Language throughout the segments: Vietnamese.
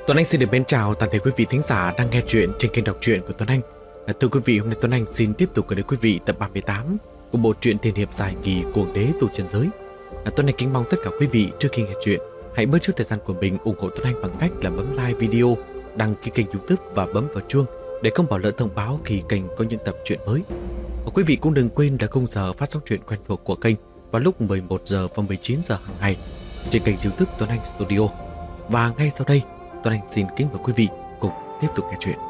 Tuấn Anh xin được mến chào toàn thể quý vị thính giả đang nghe chuyện trên kênh đọc truyện của Tuấn Anh. Thưa quý vị, hôm nay Tuấn Anh xin tiếp tục gửi đến quý vị tập 38 của bộ truyện tiên hiệp dài kỳ Cuồng Đế Tu Chân Giới. Tuấn Anh kính mong tất cả quý vị trước khi nghe chuyện hãy bớt chút thời gian của mình ủng hộ Tuấn Anh bằng cách là bấm like video, đăng ký kênh YouTube và bấm vào chuông để không bỏ lỡ thông báo khi kênh có những tập truyện mới. Và quý vị cũng đừng quên là khung giờ phát sóng truyện quen thuộc của kênh vào lúc 11 giờ và 19 giờ hàng ngày trên kênh YouTube Tuấn Anh Studio. Và ngay sau đây, Tuấn Anh xin kính mời quý vị cùng tiếp tục nghe chuyện.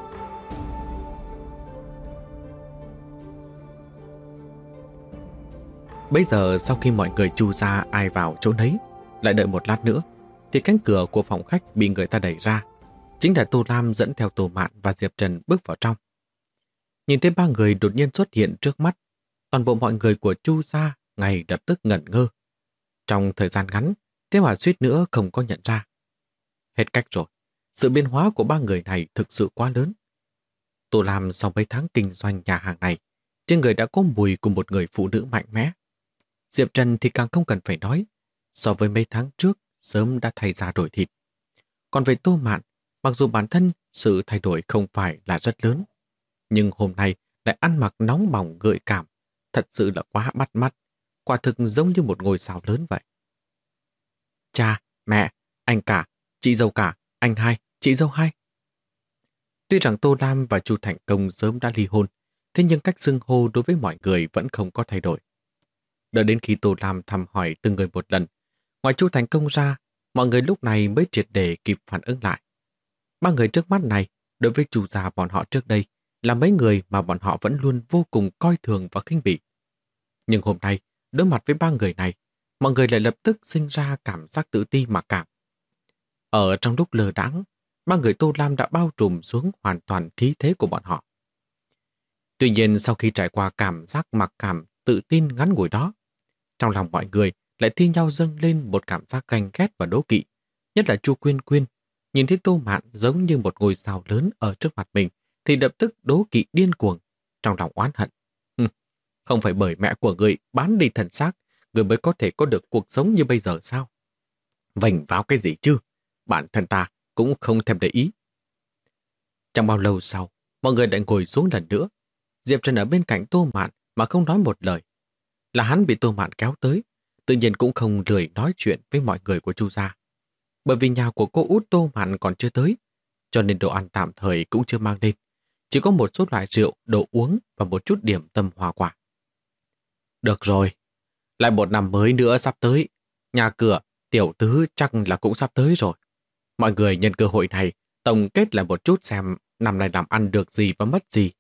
Bây giờ sau khi mọi người chu ra ai vào chỗ nấy, lại đợi một lát nữa, thì cánh cửa của phòng khách bị người ta đẩy ra. Chính là Tô Lam dẫn theo Tô Mạn và Diệp Trần bước vào trong. Nhìn thấy ba người đột nhiên xuất hiện trước mắt, toàn bộ mọi người của chu gia ngay lập tức ngẩn ngơ. Trong thời gian ngắn, thế mà suýt nữa không có nhận ra. Hết cách rồi. Sự biến hóa của ba người này thực sự quá lớn. Tô Lam sau mấy tháng kinh doanh nhà hàng này, trên người đã có mùi của một người phụ nữ mạnh mẽ. Diệp Trần thì càng không cần phải nói, so với mấy tháng trước sớm đã thay da đổi thịt. Còn về Tô Mạn, mặc dù bản thân sự thay đổi không phải là rất lớn, nhưng hôm nay lại ăn mặc nóng bỏng gợi cảm, thật sự là quá bắt mắt, quả thực giống như một ngôi sao lớn vậy. Cha, mẹ, anh cả, chị dâu cả, anh hai, chị dâu hai. Tuy rằng Tô Lam và Chu Thành Công sớm đã ly hôn, thế nhưng cách xưng hô đối với mọi người vẫn không có thay đổi. Đợi đến khi Tô Lam thăm hỏi từng người một lần, ngoài Chu Thành Công ra, mọi người lúc này mới triệt để kịp phản ứng lại. Ba người trước mắt này, đối với Chu gia bọn họ trước đây, là mấy người mà bọn họ vẫn luôn vô cùng coi thường và khinh bỉ. Nhưng hôm nay, đối mặt với ba người này, mọi người lại lập tức sinh ra cảm giác tự ti mặc cảm. Ở trong lúc lờ đãng, ba người Tô Lam đã bao trùm xuống hoàn toàn khí thế của bọn họ. Tuy nhiên sau khi trải qua cảm giác mặc cảm, tự tin ngắn ngủi đó, trong lòng mọi người lại thi nhau dâng lên một cảm giác ganh ghét và đố kỵ. Nhất là Chu Quyên Quyên, nhìn thấy Tô Mạn giống như một ngôi sao lớn ở trước mặt mình, thì lập tức đố kỵ điên cuồng, trong lòng oán hận. Không phải bởi mẹ của người bán đi thần xác, người mới có thể có được cuộc sống như bây giờ sao? Vành vào cái gì chứ? Bản thân ta cũng không thèm để ý. Chẳng bao lâu sau, mọi người lại ngồi xuống lần nữa. Diệp Trần ở bên cạnh Tô Mạn mà không nói một lời. Là hắn bị Tô Mạn kéo tới, tự nhiên cũng không lười nói chuyện với mọi người của Chu gia. Bởi vì nhà của cô út Tô Mạn còn chưa tới, cho nên đồ ăn tạm thời cũng chưa mang lên. Chỉ có một số loại rượu, đồ uống và một chút điểm tâm hoa quả. Được rồi, lại một năm mới nữa sắp tới. Nhà cửa, tiểu tứ chắc là cũng sắp tới rồi. Mọi người nhân cơ hội này tổng kết lại một chút xem năm nay làm ăn được gì và mất gì.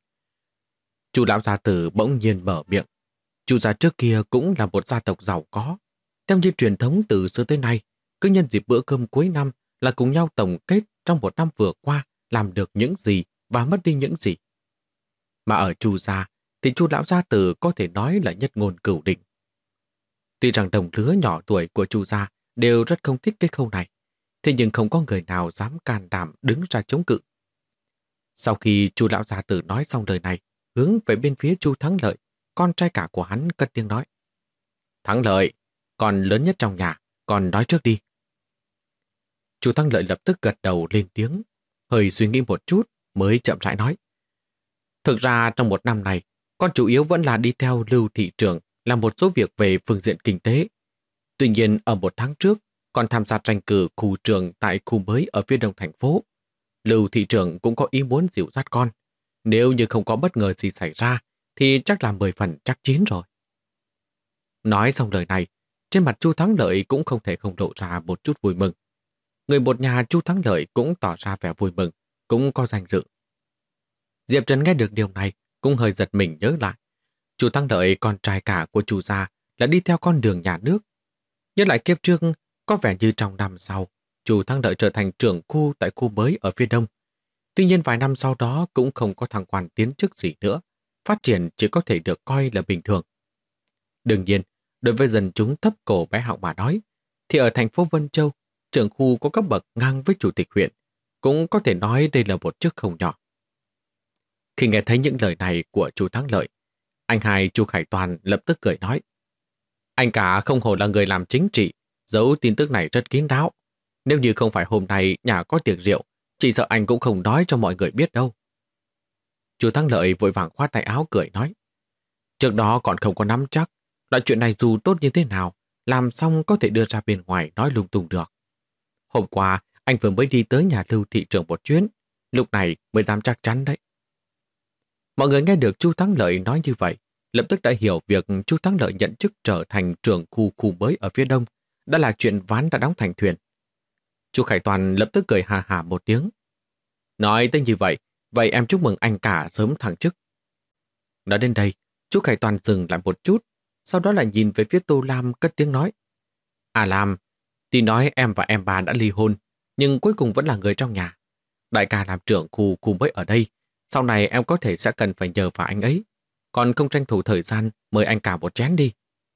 Chu lão gia tử bỗng nhiên mở miệng. Chu gia trước kia cũng là một gia tộc giàu có. Theo như truyền thống từ xưa tới nay, cứ nhân dịp bữa cơm cuối năm là cùng nhau tổng kết trong một năm vừa qua làm được những gì và mất đi những gì. Mà ở Chu gia thì Chu lão gia tử có thể nói là nhất ngôn cửu đỉnh. Tuy rằng đồng lứa nhỏ tuổi của Chu gia đều rất không thích cái khâu này, thế nhưng không có người nào dám can đảm đứng ra chống cự. Sau khi Chu lão gia tử nói xong lời này, hướng về bên phía Chu Thắng Lợi, con trai cả của hắn cất tiếng nói. Thắng Lợi, con lớn nhất trong nhà, con nói trước đi. Chu Thắng Lợi lập tức gật đầu lên tiếng, hơi suy nghĩ một chút mới chậm rãi nói. Thực ra trong một năm này, con chủ yếu vẫn là đi theo Lưu thị trưởng làm một số việc về phương diện kinh tế. Tuy nhiên ở một tháng trước, còn tham gia tranh cử khu trường tại khu mới ở phía đông thành phố. Lưu thị trưởng cũng có ý muốn dìu dắt con. Nếu như không có bất ngờ gì xảy ra, thì chắc là 10 phần chắc chín rồi. Nói xong lời này, trên mặt Chu Thắng Lợi cũng không thể không lộ ra một chút vui mừng. Người một nhà Chu Thắng Lợi cũng tỏ ra vẻ vui mừng, cũng có danh dự. Diệp Trần nghe được điều này, cũng hơi giật mình nhớ lại. Chu Thắng Lợi, con trai cả của Chu gia, là đi theo con đường nhà nước. Nhớ lại kiếp trước, có vẻ như trong năm sau, Chu Thắng Lợi trở thành trưởng khu tại khu mới ở phía đông. Tuy nhiên vài năm sau đó cũng không có thăng quan tiến chức gì nữa, phát triển chỉ có thể được coi là bình thường. Đương nhiên, đối với dân chúng thấp cổ bé họng mà nói, thì ở thành phố Vân Châu, trưởng khu có cấp bậc ngang với chủ tịch huyện, cũng có thể nói đây là một chức không nhỏ. Khi nghe thấy những lời này của Chu Thắng Lợi, anh hai Chu Khải Toàn lập tức cười nói. Anh cả không hổ là người làm chính trị, giấu tin tức này rất kín đáo. Nếu như không phải hôm nay nhà có tiệc rượu, Chỉ sợ anh cũng không nói cho mọi người biết đâu. Chu Thắng Lợi vội vàng khoát tay áo cười nói. Trước đó còn không có nắm chắc, loại chuyện này dù tốt như thế nào, làm xong có thể đưa ra bên ngoài nói lung tung được. Hôm qua, anh vừa mới đi tới nhà Lưu thị trưởng một chuyến, lúc này mới dám chắc chắn đấy. Mọi người nghe được Chu Thắng Lợi nói như vậy, lập tức đã hiểu việc Chu Thắng Lợi nhận chức trở thành trưởng khu mới ở phía đông, đã là chuyện ván đã đóng thành thuyền. Chu Khải Toàn lập tức cười hà hà một tiếng. Nói tới như vậy, vậy em chúc mừng anh cả sớm thăng chức. Nói đến đây, Chu Khải Toàn dừng lại một chút, sau đó lại nhìn về phía Tô Lam cất tiếng nói. À Lam, tuy nói em và em bà đã ly hôn, nhưng cuối cùng vẫn là người trong nhà. Đại ca làm trưởng khu mới ở đây, sau này em có thể sẽ cần phải nhờ vào anh ấy, còn không tranh thủ thời gian mời anh cả một chén đi.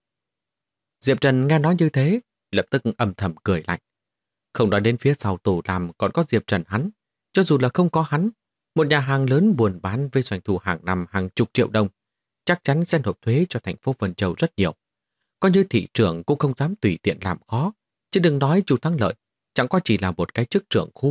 Diệp Trần nghe nói như thế, lập tức âm thầm cười lạnh. Không nói đến phía sau Tô Lam còn có Diệp Trần hắn, cho dù là không có hắn, một nhà hàng lớn buôn bán với doanh thu hàng năm hàng chục triệu đồng, chắc chắn sẽ nộp thuế cho thành phố Vân Châu rất nhiều. Coi như thị trưởng cũng không dám tùy tiện làm khó, chứ đừng nói Chu Thắng Lợi, chẳng có chỉ là một cái chức trưởng khu.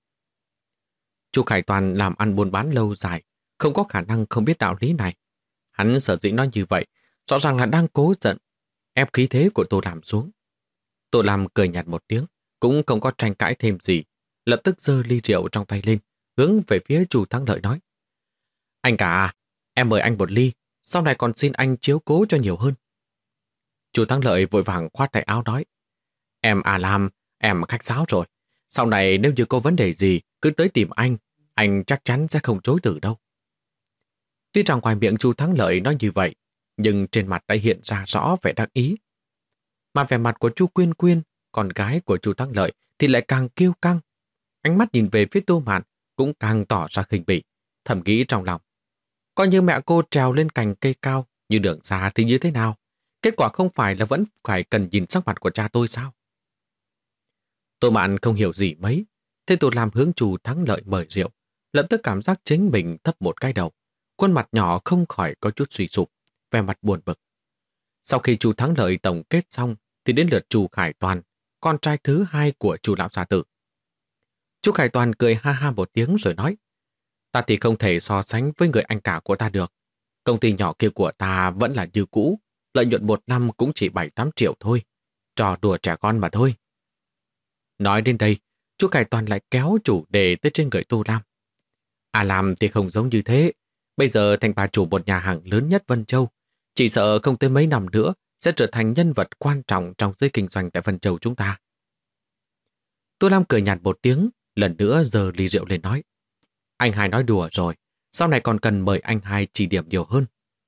Chu Khải Toàn làm ăn buôn bán lâu dài, không có khả năng không biết đạo lý này. Hắn sở dĩ nói như vậy, rõ ràng là đang cố giận, ép khí thế của Tô Lam xuống. Tô Lam cười nhạt một tiếng, cũng không có tranh cãi thêm gì, lập tức giơ ly rượu trong tay lên, hướng về phía Chu Thắng Lợi nói. Anh cả, em mời anh một ly, sau này còn xin anh chiếu cố cho nhiều hơn. Chu Thắng Lợi vội vàng khoát tay áo nói. Em à Lam, em khách sáo rồi. Sau này nếu như có vấn đề gì, cứ tới tìm anh chắc chắn sẽ không chối từ đâu. Tuy rằng ngoài miệng Chu Thắng Lợi nói như vậy, nhưng trên mặt đã hiện ra rõ vẻ đắc ý. Mà vẻ mặt của Chu Quyên Quyên, con gái của Chu Thắng Lợi, thì lại càng kiêu căng. Ánh mắt nhìn về phía Tô Mạn cũng càng tỏ ra khinh bỉ, thầm nghĩ trong lòng. Coi như mẹ cô trèo lên cành cây cao như đường xa thì như thế nào? Kết quả không phải là vẫn phải cần nhìn sắc mặt của cha tôi sao? Tô Mạn không hiểu gì mấy, thế tôi làm hướng Chu Thắng Lợi mời rượu, lập tức cảm giác chính mình thấp một cái đầu, khuôn mặt nhỏ không khỏi có chút suy sụp, vẻ mặt buồn bực. Sau khi Chu Thắng Lợi tổng kết xong, thì đến lượt Chu Khải Toàn, con trai thứ hai của Chu lão gia tử. Chu Khải Toàn cười ha ha một tiếng rồi nói, ta thì không thể so sánh với người anh cả của ta được. Công ty nhỏ kia của ta vẫn là như cũ, lợi nhuận một năm cũng chỉ 7-8 triệu thôi. Trò đùa trẻ con mà thôi. Nói đến đây, Chu Khải Toàn lại kéo chủ đề tới trên người Tô Lam. À làm thì không giống như thế. Bây giờ thành bà chủ một nhà hàng lớn nhất Vân Châu. Chỉ sợ không tới mấy năm nữa sẽ trở thành nhân vật quan trọng trong giới kinh doanh tại Vân Châu chúng ta. Tô Lam cười nhạt một tiếng, lần nữa giơ ly rượu lên nói. Anh hai nói đùa rồi, sau này còn cần mời anh hai chỉ điểm nhiều hơn.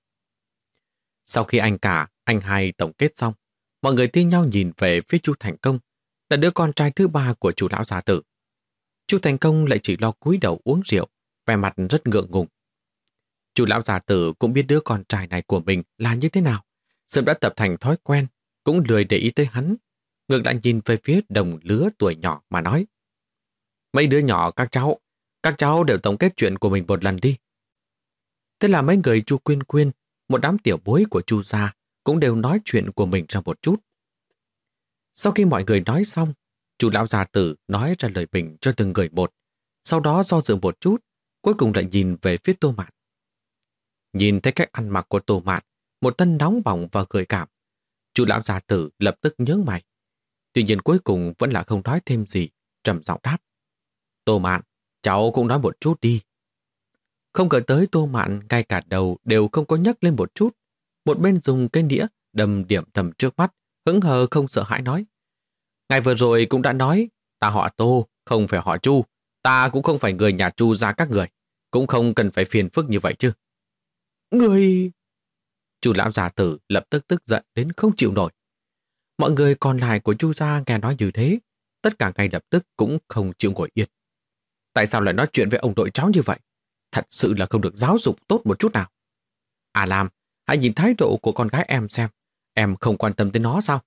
Sau khi anh cả, anh hai tổng kết xong, mọi người thi nhau nhìn về phía Chu Thành Công, là đứa con trai thứ ba của Chu lão gia tử. Chu Thành Công lại chỉ lo cúi đầu uống rượu, vẻ mặt rất ngượng ngùng. Chu lão gia tử cũng biết đứa con trai này của mình là như thế nào, sớm đã tập thành thói quen, cũng lười để ý tới hắn, ngược lại nhìn về phía đồng lứa tuổi nhỏ mà nói. Mấy đứa nhỏ các cháu đều tổng kết chuyện của mình một lần đi. Thế là mấy người Chu Quyên Quyên, một đám tiểu bối của Chu gia, cũng đều nói chuyện của mình ra một chút. Sau khi mọi người nói xong, Chu lão gia tử nói ra lời bình cho từng người một, sau đó do dự một chút, cuối cùng lại nhìn về phía Tô Mạn. Nhìn thấy cách ăn mặc của Tô Mạn, một thân nóng bỏng và gợi cảm, Chu lão gia tử lập tức nhướng mày. Tuy nhiên cuối cùng vẫn là không nói thêm gì, trầm giọng đáp. Tô Mạn, cháu cũng nói một chút đi. Không ngờ tới Tô Mạn ngay cả đầu đều không có nhấc lên một chút. Một bên dùng cái đĩa đầm điểm thầm trước mắt, hững hờ không sợ hãi nói. Ngày vừa rồi cũng đã nói, ta họ Tô, không phải họ Chu. Ta cũng không phải người nhà Chu gia các người. Cũng không cần phải phiền phức như vậy chứ. Người... Chu lão già tử lập tức tức giận đến không chịu nổi. Mọi người còn lại của Chu gia nghe nói như thế, tất cả ngay lập tức cũng không chịu ngồi yên. Tại sao lại nói chuyện với ông đội cháu như vậy? Thật sự là không được giáo dục tốt một chút nào. À Lam, hãy nhìn thái độ của con gái em xem. Em không quan tâm tới nó sao?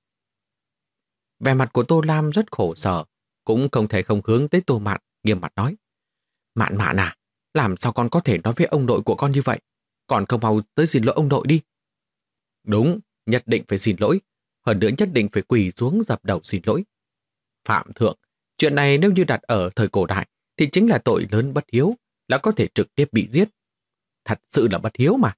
Vẻ mặt của Tô Lam rất khổ sở, cũng không thể không hướng tới Tô Mạn, nghiêm mặt nói. Mạn à, làm sao con có thể nói với ông nội của con như vậy? Còn không mau tới xin lỗi ông nội đi. Đúng, nhất định phải xin lỗi. Hơn nữa nhất định phải quỳ xuống dập đầu xin lỗi. Phạm thượng, chuyện này nếu như đặt ở thời cổ đại, thì chính là tội lớn bất hiếu, là có thể trực tiếp bị giết. Thật sự là bất hiếu mà.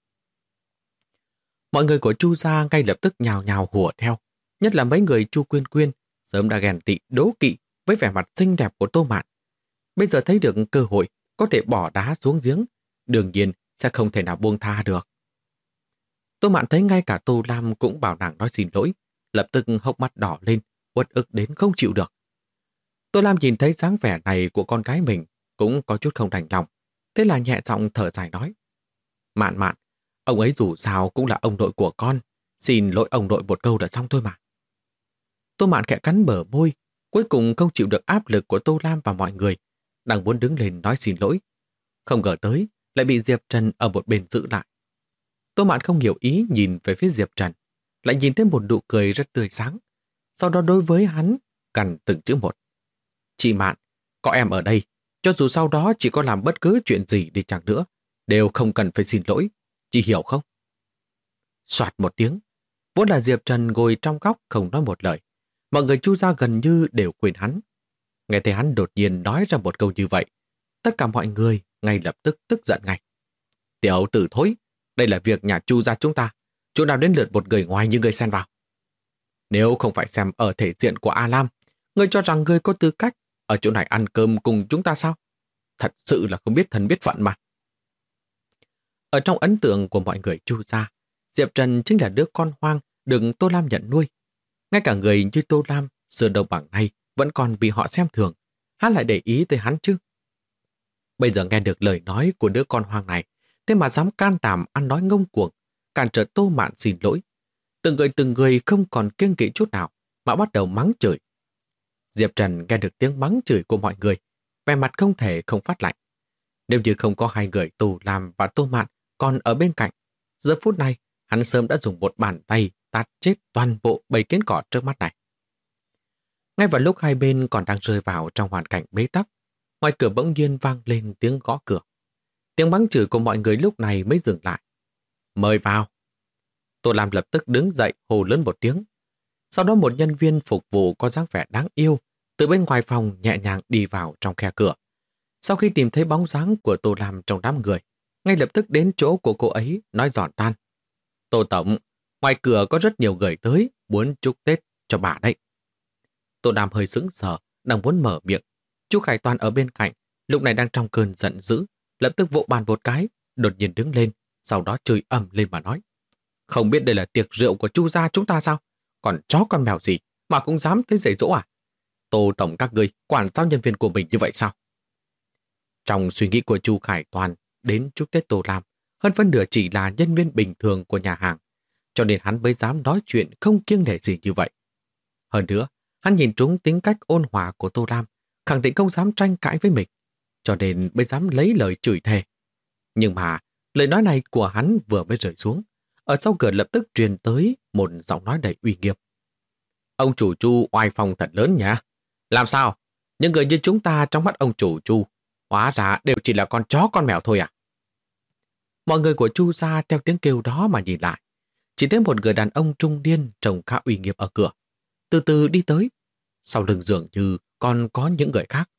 Mọi người của Chu gia ngay lập tức nhào nhào hùa theo, nhất là mấy người Chu Quyên Quyên sớm đã ghen tị đố kỵ với vẻ mặt xinh đẹp của Tô Mạn. Bây giờ thấy được cơ hội có thể bỏ đá xuống giếng, đương nhiên sẽ không thể nào buông tha được. Tô Mạn thấy ngay cả Tô Lam cũng bảo nàng nói xin lỗi, lập tức hốc mắt đỏ lên, uất ức đến không chịu được. Tô Lam nhìn thấy dáng vẻ này của con gái mình cũng có chút không đành lòng, thế là nhẹ giọng thở dài nói: Mạn Mạn, ông ấy dù sao cũng là ông nội của con, xin lỗi ông nội một câu đã xong thôi mà. Tô Mạn khẽ cắn bờ môi, cuối cùng không chịu được áp lực của Tô Lam và mọi người, đang muốn đứng lên nói xin lỗi. Không ngờ tới, lại bị Diệp Trần ở một bên giữ lại. Tô Mạn không hiểu ý nhìn về phía Diệp Trần, lại nhìn thấy một nụ cười rất tươi sáng. Sau đó đối với hắn, gằn từng chữ một: Chị Mạn, có em ở đây, cho dù sau đó chị có làm bất cứ chuyện gì đi chăng nữa, đều không cần phải xin lỗi, chị hiểu không? Soạt một tiếng, vốn là Diệp Trần ngồi trong góc không nói một lời. Mọi người Chu gia gần như đều quên hắn. Nghe thấy hắn đột nhiên nói ra một câu như vậy, tất cả mọi người ngay lập tức tức giận ngay. Tiểu tử thối, đây là việc nhà Chu gia chúng ta, chỗ nào đến lượt một người ngoài như người xen vào. Nếu không phải xem ở thể diện của A Lam, ngươi cho rằng ngươi có tư cách ở chỗ này ăn cơm cùng chúng ta sao? Thật sự là không biết thân biết phận mà. Ở trong ấn tượng của mọi người Chu gia, Diệp Trần chính là đứa con hoang được Tô Lam nhận nuôi. Ngay cả người như Tô Lam xưa đâu bằng nay vẫn còn bị họ xem thường, hắn lại để ý tới hắn chứ. Bây giờ nghe được lời nói của đứa con hoang này, thế mà dám can đảm ăn nói ngông cuồng, cản trở Tô Mạn xin lỗi. Từng người không còn kiêng kỵ chút nào mà bắt đầu mắng chửi. Diệp Trần nghe được tiếng mắng chửi của mọi người, vẻ mặt không thể không phát lạnh. Nếu như không có hai người Tô Lam và Tô Mạn còn ở bên cạnh, giờ phút này hắn sớm đã dùng một bàn tay tát chết toàn bộ bầy kiến cỏ trước mắt này. Ngay vào lúc hai bên còn đang rơi vào trong hoàn cảnh bế tắc, ngoài cửa bỗng nhiên vang lên tiếng gõ cửa. Tiếng mắng chửi của mọi người lúc này mới dừng lại. Mời vào. Tô Lam lập tức đứng dậy hô lớn một tiếng. Sau đó một nhân viên phục vụ có dáng vẻ đáng yêu từ bên ngoài phòng nhẹ nhàng đi vào trong khe cửa. Sau khi tìm thấy bóng dáng của Tô Lam trong đám người, ngay lập tức đến chỗ của cô ấy nói giòn tan. Tô Tổng, ngoài cửa có rất nhiều người tới muốn chúc Tết cho bà đấy. Tô Lam hơi sững sờ, đang muốn mở miệng. Chú Khải Toàn ở bên cạnh, lúc này đang trong cơn giận dữ, lập tức vỗ bàn một cái, đột nhiên đứng lên, sau đó chửi ầm lên mà nói. Không biết đây là tiệc rượu của Chu gia chúng ta sao? Còn chó con mèo gì mà cũng dám tới dạy dỗ à? Tô Tổng các người quản sao nhân viên của mình như vậy sao? Trong suy nghĩ của Chu Khải Toàn, đến chúc Tết Tô Lam, hơn phân nửa chỉ là nhân viên bình thường của nhà hàng, cho nên hắn mới dám nói chuyện không kiêng nể gì như vậy. Hơn nữa, hắn nhìn trúng tính cách ôn hòa của Tô Lam, khẳng định không dám tranh cãi với mình, cho nên mới dám lấy lời chửi thề. Nhưng mà, lời nói này của hắn vừa mới rơi xuống, ở sau cửa lập tức truyền tới một giọng nói đầy uy nghiêm. Ông chủ Chu oai phong thật lớn nhỉ? Làm sao? Những người như chúng ta trong mắt ông chủ Chu, hóa ra đều chỉ là con chó con mèo thôi à? Mọi người của Chu gia theo tiếng kêu đó mà nhìn lại. Chỉ thấy một người đàn ông trung niên trông khá uy nghiêm ở cửa, từ từ đi tới. Sau lưng dường như còn có những người khác.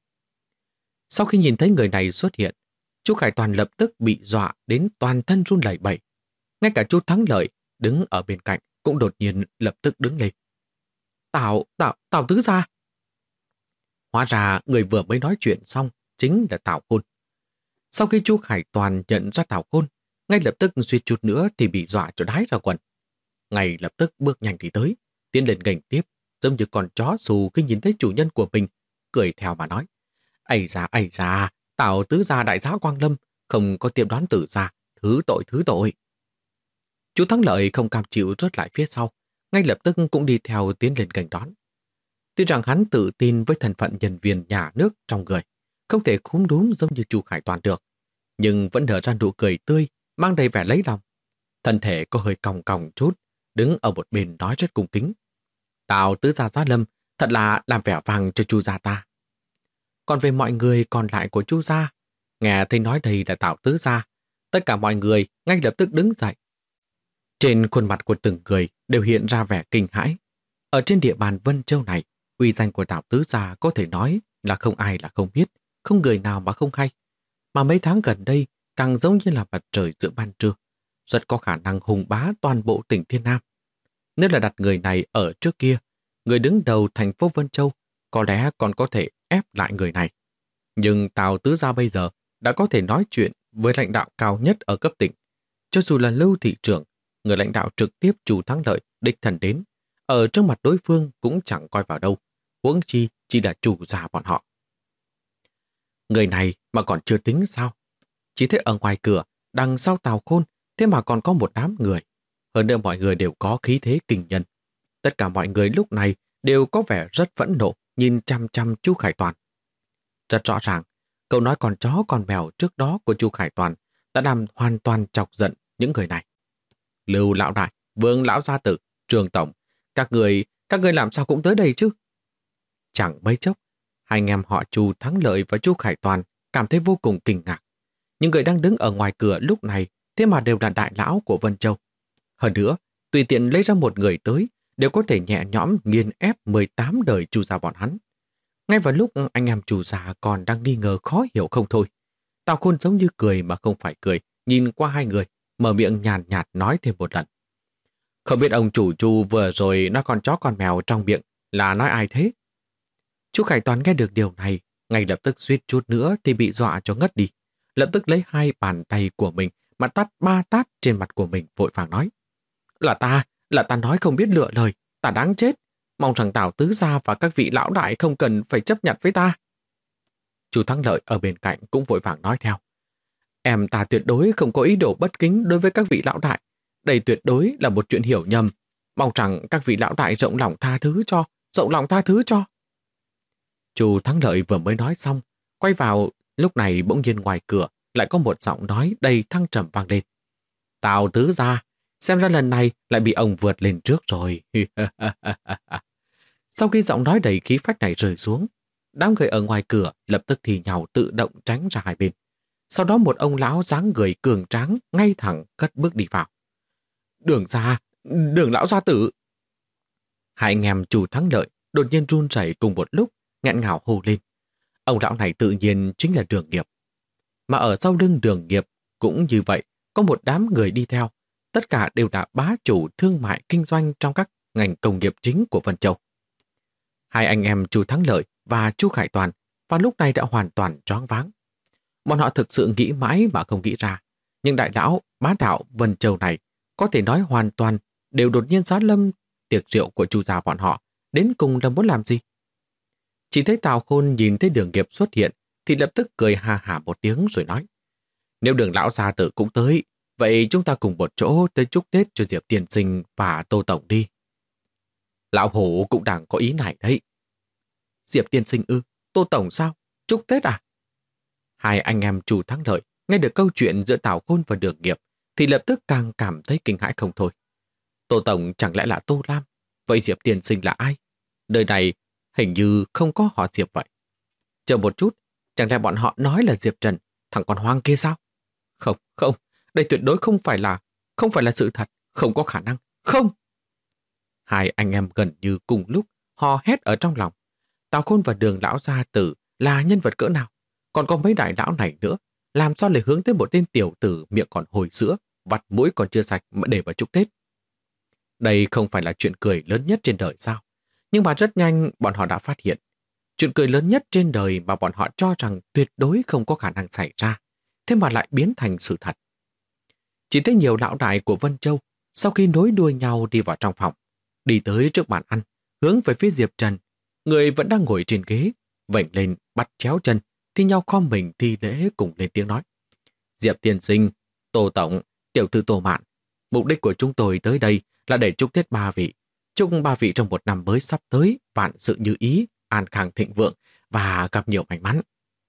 Sau khi nhìn thấy người này xuất hiện, chú Khải Toàn lập tức bị dọa đến toàn thân run lẩy bẩy. Ngay cả chú Thắng Lợi đứng ở bên cạnh cũng đột nhiên lập tức đứng lên. Tào tứ gia. Hóa ra người vừa mới nói chuyện xong chính là Tào Khôn. Sau khi chú Khải Toàn nhận ra Tào Khôn, ngay lập tức suýt chút nữa thì bị dọa cho đái ra quần. Ngay lập tức bước nhanh đi tới, tiến lên nghênh tiếp, giống như con chó xù khi nhìn thấy chủ nhân của mình, cười theo mà nói. Ây da, Tào tứ gia đại giá Quang Lâm, không có tiệm đón tử gia, thứ tội. Chú Thắng Lợi không cam chịu rớt lại phía sau, ngay lập tức cũng đi theo tiến lên nghênh đón. Tuy rằng hắn tự tin với thân phận nhân viên nhà nước trong người, không thể khúm núm giống như chú Khải Toàn được, nhưng vẫn nở ra nụ cười tươi, mang đầy vẻ lấy lòng. Thân thể có hơi còng còng chút, đứng ở một bên nói rất cung kính. Tào tứ gia Giá Lâm thật là làm vẻ vang cho Chu gia ta. Còn về mọi người còn lại của Chu gia, nghe thấy nói đây là Tào tứ gia, tất cả mọi người ngay lập tức đứng dậy. Trên khuôn mặt của từng người đều hiện ra vẻ kinh hãi. Ở trên địa bàn Vân Châu này, uy danh của Tào tứ gia có thể nói là không ai là không biết, không người nào mà không hay. Mà mấy tháng gần đây càng giống như là mặt trời giữa ban trưa, rất có khả năng hùng bá toàn bộ tỉnh Thiên Nam. Nếu là đặt người này ở trước kia, người đứng đầu thành phố Vân Châu có lẽ còn có thể ép lại người này. Nhưng Tào Tứ Gia bây giờ đã có thể nói chuyện với lãnh đạo cao nhất ở cấp tỉnh. Cho dù là Lưu thị trưởng, người lãnh đạo trực tiếp Chu Thắng Lợi đích thân đến, ở trước mặt đối phương cũng chẳng coi vào đâu, huống chi chỉ là chủ gia bọn họ. Người này mà còn chưa tính sao? Chỉ thấy ở ngoài cửa, đằng sau Tào Khôn, thế mà còn có một đám người. Hơn nữa mọi người đều có khí thế kinh nhân. Tất cả mọi người lúc này đều có vẻ rất phẫn nộ, nhìn chăm chăm Chu Khải Toàn. Rất rõ ràng, câu nói con chó con mèo trước đó của Chu Khải Toàn đã làm hoàn toàn chọc giận những người này. Lưu lão đại, Vương lão gia tử, Trường tổng, các người làm sao cũng tới đây chứ? Chẳng mấy chốc, hai anh em họ Chu Thắng Lợi và Chu Khải Toàn cảm thấy vô cùng kinh ngạc. Những người đang đứng ở ngoài cửa lúc này thế mà đều là đại lão của Vân Châu. Hơn nữa, tùy tiện lấy ra một người tới đều có thể nhẹ nhõm nghiền ép 18 đời Chu gia bọn hắn. Ngay vào lúc anh em Chu gia còn đang nghi ngờ khó hiểu không thôi, Tào Khôn giống như cười mà không phải cười, nhìn qua hai người, mở miệng nhàn nhạt nói thêm một lần. Không biết ông chủ Chu vừa rồi nói con chó con mèo trong miệng là nói ai thế? Chu Khải Toàn nghe được điều này, ngay lập tức suýt chút nữa thì bị dọa cho ngất đi. Lập tức lấy hai bàn tay của mình mà tát 3 tát trên mặt của mình, vội vàng nói. Là ta nói không biết lựa lời, ta đáng chết. Mong rằng Tào Tứ Gia và các vị lão đại không cần phải chấp nhận với ta. Chu Thắng Lợi ở bên cạnh cũng vội vàng nói theo. Em ta tuyệt đối không có ý đồ bất kính đối với các vị lão đại. Đây tuyệt đối là một chuyện hiểu nhầm. Mong rằng các vị lão đại rộng lòng tha thứ cho. Chu Thắng Lợi vừa mới nói xong, quay vào, lúc này bỗng nhiên ngoài cửa lại có một giọng nói đầy thăng trầm vang lên. Tào Tứ Gia, xem ra lần này lại bị ông vượt lên trước rồi. Sau khi giọng nói đầy khí phách này rơi xuống, đám người ở ngoài cửa lập tức thì nhào tự động tránh ra hai bên. Sau đó một ông lão dáng người cường tráng ngay thẳng cất bước đi vào. Đường lão gia tử. Hai anh em Chu Thắng Lợi đột nhiên run rẩy cùng một lúc, nghẹn ngào hô lên. Ông lão này tự nhiên chính là Đường Nghiệp. Mà ở sau lưng Đường Nghiệp cũng như vậy, có một đám người đi theo. Tất cả đều là bá chủ thương mại kinh doanh trong các ngành công nghiệp chính của Vân Châu. Hai anh em Chu Thắng Lợi và Chu Khải Toàn vào lúc này đã hoàn toàn choáng váng. Bọn họ thực sự nghĩ mãi mà không nghĩ ra. Nhưng đại lão bá đạo Vân Châu này có thể nói hoàn toàn đều đột nhiên giá lâm tiệc rượu của Chu gia bọn họ. Đến cùng là muốn làm gì? Chỉ thấy Tào Khôn nhìn thấy Đường Nghiệp xuất hiện thì lập tức cười ha hả một tiếng rồi nói. Nếu Đường lão gia tử cũng tới, vậy chúng ta cùng một chỗ tới chúc Tết cho Diệp tiên sinh và Tô tổng đi. Lão Hổ cũng đang có ý này đấy. Diệp tiên sinh ư? Tô tổng sao? Chúc Tết à? Hai anh em Chu Thắng Lợi nghe được câu chuyện giữa Tào Khôn và Đường Nghiệp thì lập tức càng cảm thấy kinh hãi không thôi. Tô tổng chẳng lẽ là Tô Lam? Vậy Diệp tiên sinh là ai? Đời này hình như không có họ Diệp vậy. Chờ một chút, chẳng lẽ bọn họ nói là Diệp Trần, thằng con hoang kia sao? Không, đây tuyệt đối không phải là sự thật, không có khả năng, không. Hai anh em gần như cùng lúc hò hét ở trong lòng. Tào Khôn và Đường lão gia tử là nhân vật cỡ nào? Còn có mấy đại lão này nữa, làm sao lại hướng tới một tên tiểu tử miệng còn hồi sữa, vặt mũi còn chưa sạch mà để vào chúc Tết? Đây không phải là chuyện cười lớn nhất trên đời sao? Nhưng mà rất nhanh bọn họ đã phát hiện. Chuyện cười lớn nhất trên đời mà bọn họ cho rằng tuyệt đối không có khả năng xảy ra, thế mà lại biến thành sự thật. Chỉ thấy nhiều lão đại của Vân Châu sau khi nối đuôi nhau đi vào trong phòng, đi tới trước bàn ăn, hướng về phía Diệp Trần. Người vẫn đang ngồi trên ghế, vểnh lên bắt chéo chân, thì nhau khom mình thi lễ cùng lên tiếng nói. Diệp tiên sinh, Tô tổng, tiểu thư Tô Mạn, mục đích của chúng tôi tới đây là để chúc Tết ba vị. Chúc ba vị trong một năm mới sắp tới vạn sự như ý, an khang thịnh vượng và gặp nhiều may mắn.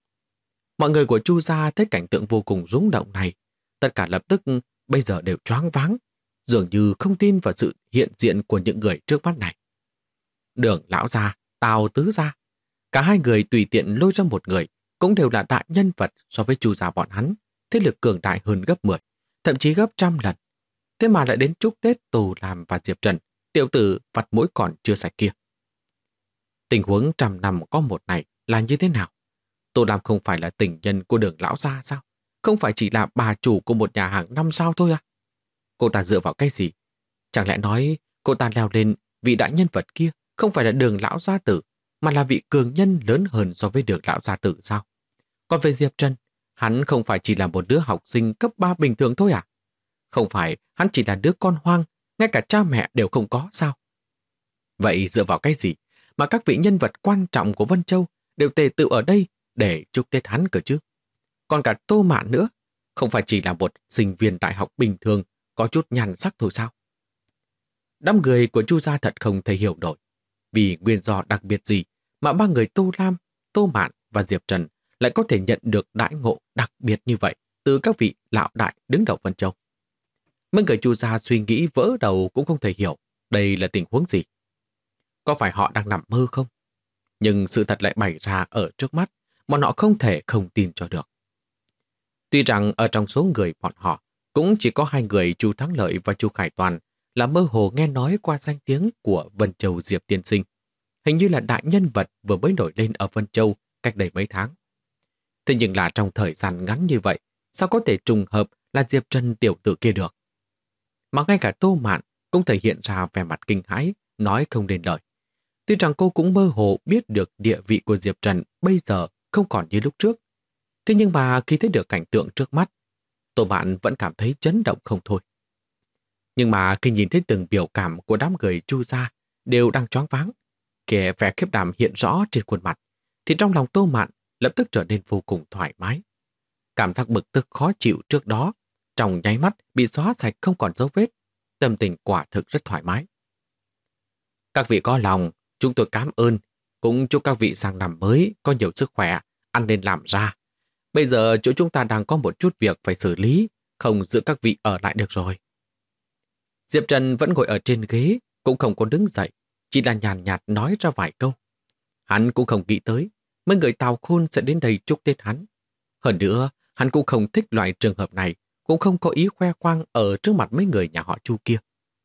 Mọi người của Chu gia thấy cảnh tượng vô cùng rung động này, tất cả lập tức bây giờ đều choáng váng, dường như không tin vào sự hiện diện của những người trước mắt này. Đường lão gia, Tào Tứ gia, cả hai người tùy tiện lôi ra một người cũng đều là đại nhân vật so với Chu gia bọn hắn, thế lực cường đại hơn gấp 10, thậm chí gấp 100 lần. Thế mà lại đến chúc Tết Tô Lam và Diệp Trần, tiểu tử vặt mũi còn chưa sạch kia. Tình huống 100 năm có một này là như thế nào? Tô Lam không phải là tình nhân của Đường lão gia sao? Không phải chỉ là bà chủ của một nhà hàng 5 sao thôi à? Cô ta dựa vào cái gì? Chẳng lẽ nói cô ta leo lên vị đại nhân vật kia không phải là Đường lão gia tử, mà là vị cường nhân lớn hơn so với Đường lão gia tử sao? Còn về Diệp Trần, hắn không phải chỉ là một đứa học sinh cấp 3 bình thường thôi à? Không phải hắn chỉ là đứa con hoang, ngay cả cha mẹ đều không có sao? Vậy dựa vào cái gì mà các vị nhân vật quan trọng của Vân Châu đều tề tựu ở đây để chúc Tết hắn cơ chứ? Còn cả Tô Mạn nữa, không phải chỉ là một sinh viên đại học bình thường có chút nhan sắc thôi sao? Đám người của Chu gia thật không thể hiểu nổi. Vì nguyên do đặc biệt gì mà ba người Tô Lam, Tô Mạn và Diệp Trần lại có thể nhận được đãi ngộ đặc biệt như vậy từ các vị lão đại đứng đầu Vân Châu? Mấy người Chu gia suy nghĩ vỡ đầu cũng không thể hiểu đây là tình huống gì. Có phải họ đang nằm mơ không? Nhưng sự thật lại bày ra ở trước mắt, bọn họ không thể không tin cho được. Tuy rằng ở trong số người bọn họ cũng chỉ có hai người Chu Thắng Lợi và Chu Khải Toàn là mơ hồ nghe nói qua danh tiếng của Vân Châu Diệp tiên sinh. Hình như là đại nhân vật vừa mới nổi lên ở Vân Châu cách đây mấy tháng. Thế nhưng là trong thời gian ngắn như vậy, sao có thể trùng hợp là Diệp Trần tiểu tử kia được? Mà ngay cả Tô Mạn cũng thể hiện ra vẻ mặt kinh hãi, nói không nên lời. Tuy rằng cô cũng mơ hồ biết được địa vị của Diệp Trần bây giờ không còn như lúc trước. Thế nhưng mà khi thấy được cảnh tượng trước mắt, Tô Mạn vẫn cảm thấy chấn động không thôi. Nhưng mà khi nhìn thấy từng biểu cảm của đám người Chu gia đều đang choáng váng, kẻ vẻ khiếp đảm hiện rõ trên khuôn mặt, thì trong lòng Tô Mạn lập tức trở nên vô cùng thoải mái. Cảm giác bực tức khó chịu trước đó, trong nháy mắt bị xóa sạch không còn dấu vết, tâm tình quả thực rất thoải mái. Các vị có lòng, chúng tôi cảm ơn, cũng chúc các vị sang năm mới có nhiều sức khỏe, ăn nên làm ra. Bây giờ chỗ chúng ta đang có một chút việc phải xử lý, không giữ các vị ở lại được rồi. Diệp Trần vẫn ngồi ở trên ghế, cũng không có đứng dậy, chỉ là nhàn nhạt nói ra vài câu. Hắn cũng không nghĩ tới, mấy người Tào Khôn sẽ đến đây chúc Tết hắn. Hơn nữa, hắn cũng không thích loại trường hợp này, cũng không có ý khoe khoang ở trước mặt mấy người nhà họ Chu kia.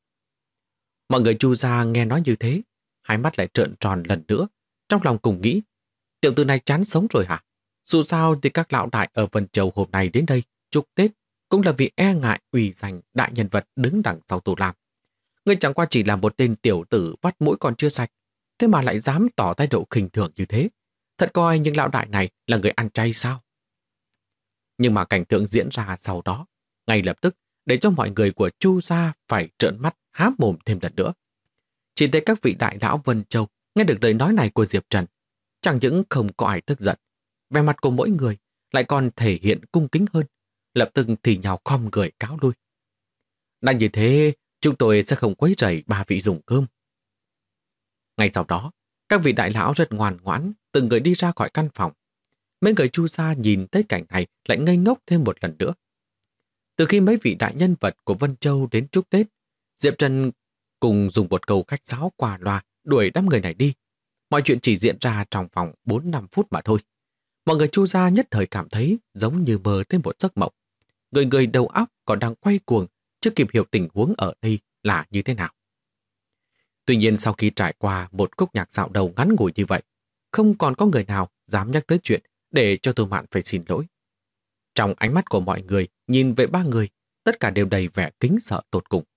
Mọi người Chu gia nghe nói như thế, hai mắt lại trợn tròn lần nữa, trong lòng cùng nghĩ, tiểu tử này chán sống rồi hả? Dù sao thì các lão đại ở Vân Châu hôm nay đến đây chúc Tết cũng là vì e ngại uy danh đại nhân vật đứng đằng sau Tô Lam. Ngươi chẳng qua chỉ là một tên tiểu tử vắt mũi còn chưa sạch, thế mà lại dám tỏ thái độ khinh thường như thế. Thật coi những lão đại này là người ăn chay sao? Nhưng mà cảnh tượng diễn ra sau đó, ngay lập tức để cho mọi người của Chu gia phải trợn mắt há mồm thêm lần nữa. Chỉ thấy các vị đại lão Vân Châu nghe được lời nói này của Diệp Trần, chẳng những không có ai tức giận, vẻ mặt của mỗi người lại còn thể hiện cung kính hơn, lập tức thì nhào khom người cáo lui. Đã như thế, chúng tôi sẽ không quấy rầy ba vị dùng cơm. Ngay sau đó, các vị đại lão rất ngoan ngoãn, từng người đi ra khỏi căn phòng. Mấy người Chu gia nhìn thấy cảnh này lại ngây ngốc thêm một lần nữa. Từ khi mấy vị đại nhân vật của Vân Châu đến chúc Tết, Diệp Trần cùng dùng một câu khách sáo qua loa đuổi đám người này đi. Mọi chuyện chỉ diễn ra trong vòng 4-5 phút mà thôi. Mọi người Chu gia nhất thời cảm thấy giống như mơ thêm một giấc mộng. Người người đầu óc còn đang quay cuồng, chưa kịp hiểu tình huống ở đây là như thế nào. Tuy nhiên sau khi trải qua một khúc nhạc dạo đầu ngắn ngủi như vậy, không còn có người nào dám nhắc tới chuyện để cho Tô Mạn phải xin lỗi. Trong ánh mắt của mọi người nhìn về ba người, tất cả đều đầy vẻ kính sợ tột cùng.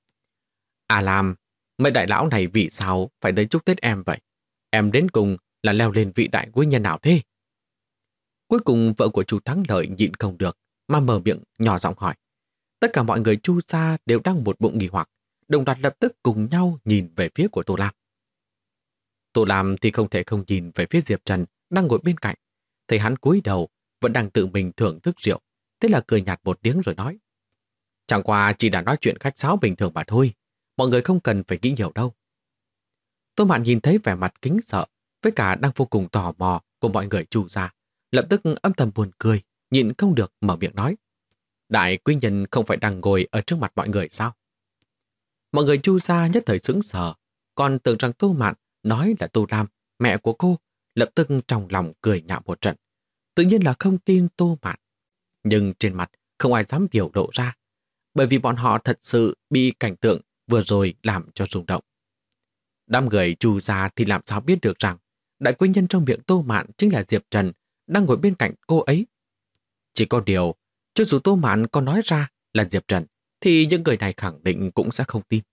À làm, mấy đại lão này vì sao phải tới chúc Tết em vậy? Em đến cùng là leo lên vị đại quý nhân nào thế? Cuối cùng vợ của Chu Thắng Lợi nhịn không được mà mở miệng nhỏ giọng hỏi. Tất cả mọi người Chu gia đều đang một bụng nghi hoặc, đồng loạt lập tức cùng nhau nhìn về phía của Tô Lam. Tô Lam thì không thể không nhìn về phía Diệp Trần đang ngồi bên cạnh. Thấy hắn cúi đầu vẫn đang tự mình thưởng thức rượu, thế là cười nhạt một tiếng rồi nói. Chẳng qua chỉ là nói chuyện khách sáo bình thường mà thôi, mọi người không cần phải nghĩ nhiều đâu. Tô Mạn nhìn thấy vẻ mặt kính sợ với cả đang vô cùng tò mò của mọi người Chu gia, lập tức âm thầm buồn cười, nhịn không được mở miệng nói. Đại quý nhân không phải đang ngồi ở trước mặt mọi người sao? Mọi người Chu gia nhất thời sững sờ, còn tưởng rằng Tô Mạn nói là Tô Lam, mẹ của cô, lập tức trong lòng cười nhạo một trận. Tự nhiên là không tin Tô Mạn. Nhưng trên mặt không ai dám biểu lộ ra, bởi vì bọn họ thật sự bị cảnh tượng vừa rồi làm cho rung động. Đám người Chu gia thì làm sao biết được rằng đại quý nhân trong miệng Tô Mạn chính là Diệp Trần đang ngồi bên cạnh cô ấy. Chỉ có điều, cho dù Tô Mạn có nói ra là Diệp Trần, thì những người này khẳng định cũng sẽ không tin.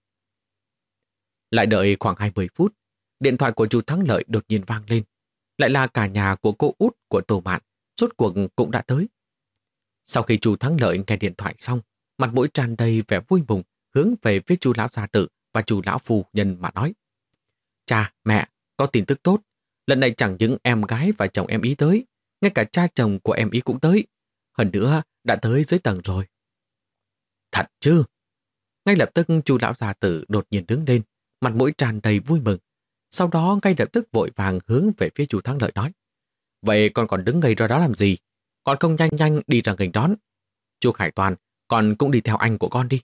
Lại đợi khoảng 20 phút, điện thoại của chú Thắng Lợi đột nhiên vang lên. Lại là cả nhà của cô út của Tô Mạn, rốt cuộc cũng đã tới. Sau khi chú Thắng Lợi nghe điện thoại xong, mặt mũi tràn đầy vẻ vui mừng, hướng về phía chú lão gia tử và chú lão phu nhân mà nói: Cha, mẹ, có tin tức tốt. Lần này chẳng những em gái và chồng em ý tới, ngay cả cha chồng của em ý cũng tới. Hơn nữa, đã tới dưới tầng rồi. Thật chứ? Ngay lập tức chú lão gia tử đột nhiên đứng lên, mặt mũi tràn đầy vui mừng. Sau đó ngay lập tức vội vàng hướng về phía chú Thắng Lợi nói: Vậy con còn đứng ngây ra đó làm gì? Con không nhanh nhanh đi ra nghênh đón. Chú Khải Toàn, con cũng đi theo anh của con đi.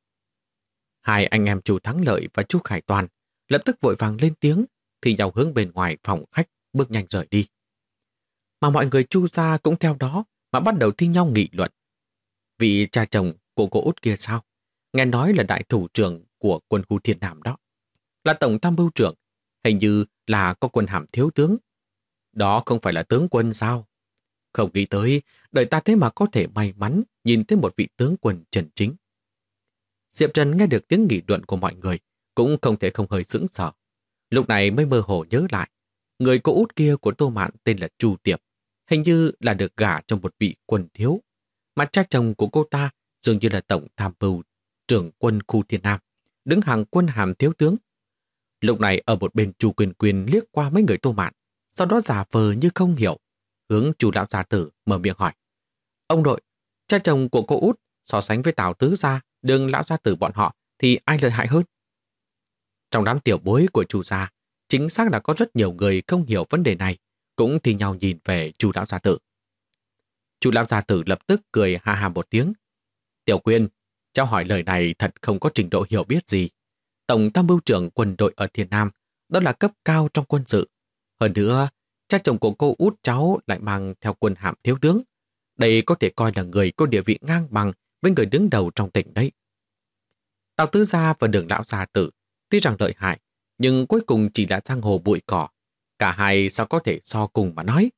Hai anh em chú Thắng Lợi và chú Khải Toàn lập tức vội vàng lên tiếng, thì nhau hướng bên ngoài phòng khách bước nhanh rời đi. Mà mọi người Chu gia cũng theo đó mà bắt đầu thi nhau nghị luận. Vị cha chồng của cô út kia sao? Nghe nói là đại thủ trưởng của quân khu Thiên Nam đó. Là tổng tham mưu trưởng, hình như là có quân hàm thiếu tướng. Đó không phải là tướng quân sao? Không nghĩ tới, đời ta thế mà có thể may mắn nhìn thấy một vị tướng quân chân chính. Diệp Trần nghe được tiếng nghị luận của mọi người, cũng không thể không hơi sững sờ. Lúc này mới mơ hồ nhớ lại, người cô út kia của Tô Mạn tên là Chu Tiệp, hình như là được gả cho một vị quân thiếu. Mà cha chồng của cô ta dường như là tổng tham mưu trưởng quân khu Thiên Nam, đứng hàng quân hàm thiếu tướng. Lúc này ở một bên Chu Quyền Quyền liếc qua mấy người Tô Mạn, sau đó giả vờ như không hiểu, hướng Chu lão gia tử mở miệng hỏi: Ông nội, cha chồng của cô út so sánh với Tào Tứ gia, Đường lão gia tử bọn họ thì ai lợi hại hơn? Trong đám tiểu bối của Chu gia, chính xác là có rất nhiều người không hiểu vấn đề này, cũng thì nhau nhìn về Chu lão gia tử. Chu lão gia tử lập tức cười ha ha một tiếng. Tiểu Quyên, cháu hỏi lời này thật không có trình độ hiểu biết gì. Tổng tham mưu trưởng quân đội ở Thiên Nam, đó là cấp cao trong quân sự. Hơn nữa, cha chồng của cô út cháu lại mang theo quân hàm thiếu tướng. Đây có thể coi là người có địa vị ngang bằng với người đứng đầu trong tỉnh đấy. Tào Tứ gia và Đường lão gia tử tuy rằng lợi hại, nhưng cuối cùng chỉ là giang hồ bụi cỏ. Cả hai sao có thể so cùng mà nói.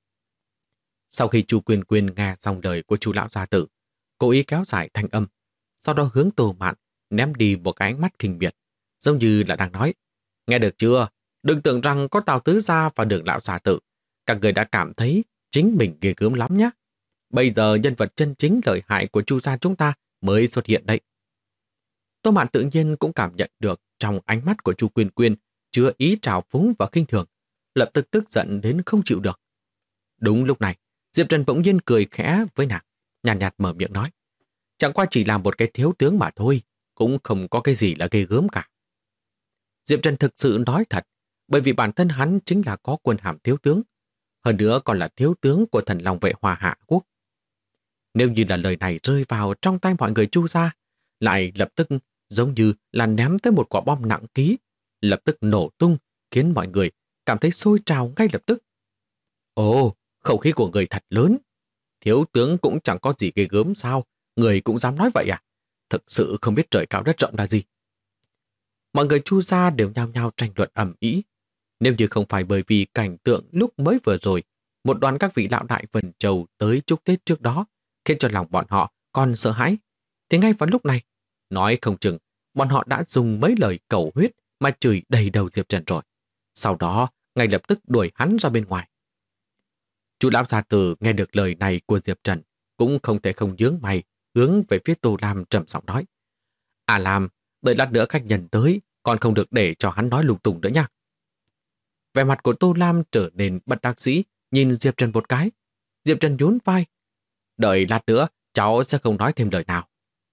Sau khi Chu Quyên Quyên nghe xong lời của Chu lão gia tử, cố ý kéo dài thanh âm, sau đó hướng Tô Mạn ném đi một cái ánh mắt kinh miệt, giống như là đang nói: Nghe được chưa? Đừng tưởng rằng có Tào Tứ gia và Đường lão gia tử, các người đã cảm thấy chính mình ghê gớm lắm nhé. Bây giờ nhân vật chân chính lợi hại của Chu gia chúng ta mới xuất hiện đấy. Tô Mạn tự nhiên cũng cảm nhận được trong ánh mắt của Chu Quyên Quyên chứa ý trào phúng và khinh thường, lập tức tức giận đến không chịu được. Đúng lúc này, Diệp Trần bỗng nhiên cười khẽ với nàng, nhàn nhạt mở miệng nói: Chẳng qua chỉ là một cái thiếu tướng mà thôi, cũng không có cái gì là ghê gớm cả. Diệp Trần thực sự nói thật, bởi vì bản thân hắn chính là có quân hàm thiếu tướng, hơn nữa còn là thiếu tướng của Thần Long Vệ Hòa Hạ Quốc. Nếu như là lời này rơi vào trong tay mọi người Chu gia, lại lập tức giống như là ném tới một quả bom nặng ký, lập tức nổ tung, khiến mọi người cảm thấy sôi trào ngay lập tức. Ồ, khẩu khí của người thật lớn. Thiếu tướng cũng chẳng có gì ghê gớm sao, người cũng dám nói vậy à? Thực sự không biết trời cao đất rộng là gì. Mọi người Chu gia đều nhao nhao tranh luận ầm ĩ. Nếu như không phải bởi vì cảnh tượng lúc mới vừa rồi, một đoàn các vị lão đại Vân Châu tới chúc Tết trước đó, khiến cho lòng bọn họ còn sợ hãi, thì ngay vào lúc này, nói không chừng, bọn họ đã dùng mấy lời cầu huyết mà chửi đầy đầu Diệp Trần rồi. Sau đó, ngay lập tức đuổi hắn ra bên ngoài. Chú lão gia tử nghe được lời này của Diệp Trần, cũng không thể không nhướng mày, hướng về phía Tô Lam trầm giọng nói: À Lam, đợi lát nữa khách nhân tới, còn không được để cho hắn nói lung tung nữa nha. Vẻ mặt của Tô Lam trở nên bất đắc dĩ, nhìn Diệp Trần một cái. Diệp Trần nhún vai: Đợi lát nữa, cháu sẽ không nói thêm lời nào.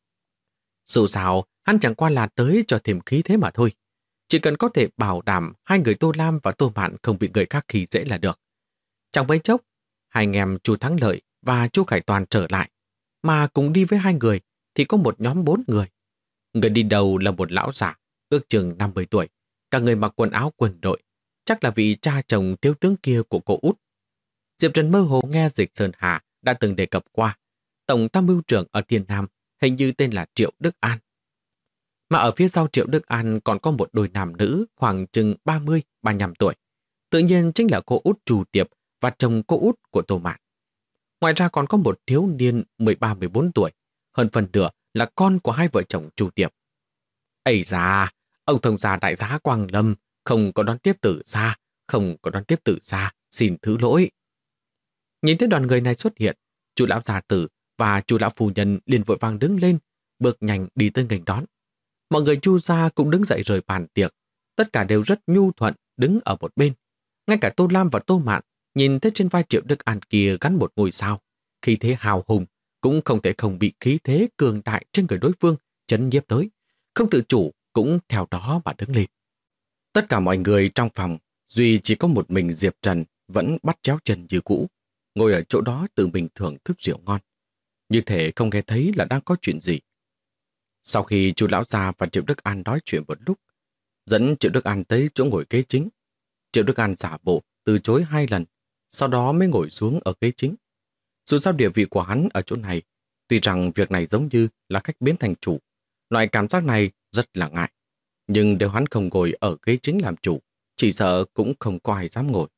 Dù sao, hắn chẳng qua là tới cho thêm khí thế mà thôi. Chỉ cần có thể bảo đảm hai người Tô Lam và Tô Mạn không bị người khác khi dễ là được. Chẳng mấy chốc, hai anh em Chu Thắng Lợi và Chu Khải Toàn trở lại, mà cùng đi với hai người thì có một nhóm 4 người. Người đi đầu là một lão giả, ước chừng 50 tuổi, cả người mặc quần áo quân đội, chắc là vị cha chồng thiếu tướng kia của cô út. Diệp Trần mơ hồ nghe Dịch Sơn Hà đã từng đề cập qua, tổng tham mưu trưởng ở Thiên Nam hình như tên là Triệu Đức An. Mà ở phía sau Triệu Đức An còn có một đôi nam nữ khoảng chừng 30-35 tuổi. Tự nhiên chính là cô út Chu Tiệp và chồng cô út của Tô Mạn. Ngoài ra còn có một thiếu niên 13-14 tuổi, hơn phần nửa là con của hai vợ chồng Chu Tiệp. Ây da, ông thông gia đại giá Quang Lâm không có đón tiếp tử gia, không có đón tiếp tử gia, xin thứ lỗi. Nhìn thấy đoàn người này xuất hiện, chú lão gia tử và chú lão phu nhân liền vội vàng đứng lên, bước nhanh đi tới nghênh đón. Mọi người Chu gia cũng đứng dậy rời bàn tiệc, tất cả đều rất nhu thuận đứng ở một bên. Ngay cả Tô Lam và Tô Mạn nhìn thấy trên vai Triệu Đức An kia gắn một ngôi sao, khí thế hào hùng cũng không thể không bị khí thế cường đại trên người đối phương chấn nhiếp tới, không tự chủ cũng theo đó mà đứng lên. Tất cả mọi người trong phòng, duy chỉ có một mình Diệp Trần vẫn bắt chéo chân như cũ, ngồi ở chỗ đó tự mình thưởng thức rượu ngon, như thể không nghe thấy là đang có chuyện gì. Sau khi chú lão già và Triệu Đức An nói chuyện một lúc, dẫn Triệu Đức An tới chỗ ngồi ghế chính. Triệu Đức An giả bộ từ chối 2 lần, sau đó mới ngồi xuống ở ghế chính. Dù sao địa vị của hắn ở chỗ này, tuy rằng việc này giống như là khách biến thành chủ, loại cảm giác này rất là ngại. Nhưng nếu hắn không ngồi ở ghế chính làm chủ, chỉ sợ cũng không có ai dám ngồi.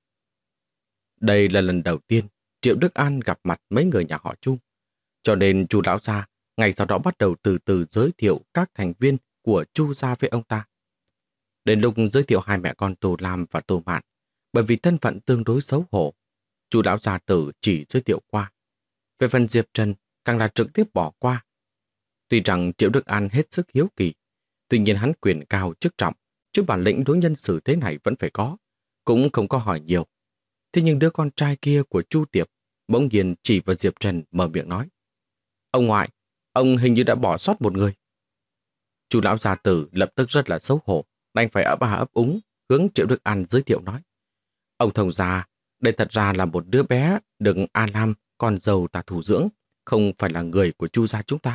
Đây là lần đầu tiên Triệu Đức An gặp mặt mấy người nhà họ Chu, cho nên Chu lão gia ngay sau đó bắt đầu từ từ giới thiệu các thành viên của Chu gia với ông ta. Đến lúc giới thiệu hai mẹ con Tô Lam và Tô Mạn, bởi vì thân phận tương đối xấu hổ, Chu lão gia tử chỉ giới thiệu qua. Về phần Diệp Trần càng là trực tiếp bỏ qua. Tuy rằng Triệu Đức An hết sức hiếu kỳ, tuy nhiên hắn quyền cao chức trọng, chứ bản lĩnh đối nhân xử thế này vẫn phải có, cũng không có hỏi nhiều. Thế nhưng đứa con trai kia của Chu Tiệp bỗng nhiên chỉ vào Diệp Trần mở miệng nói: "Ông ngoại, ông hình như đã bỏ sót một người." Chu lão gia tử lập tức rất là xấu hổ, đành phải ấp à ấp úng hướng Triệu Đức An giới thiệu nói: "Ông thông gia, đây thật ra là một đứa bé được A Lam, con dâu ta thủ dưỡng, không phải là người của Chu gia chúng ta."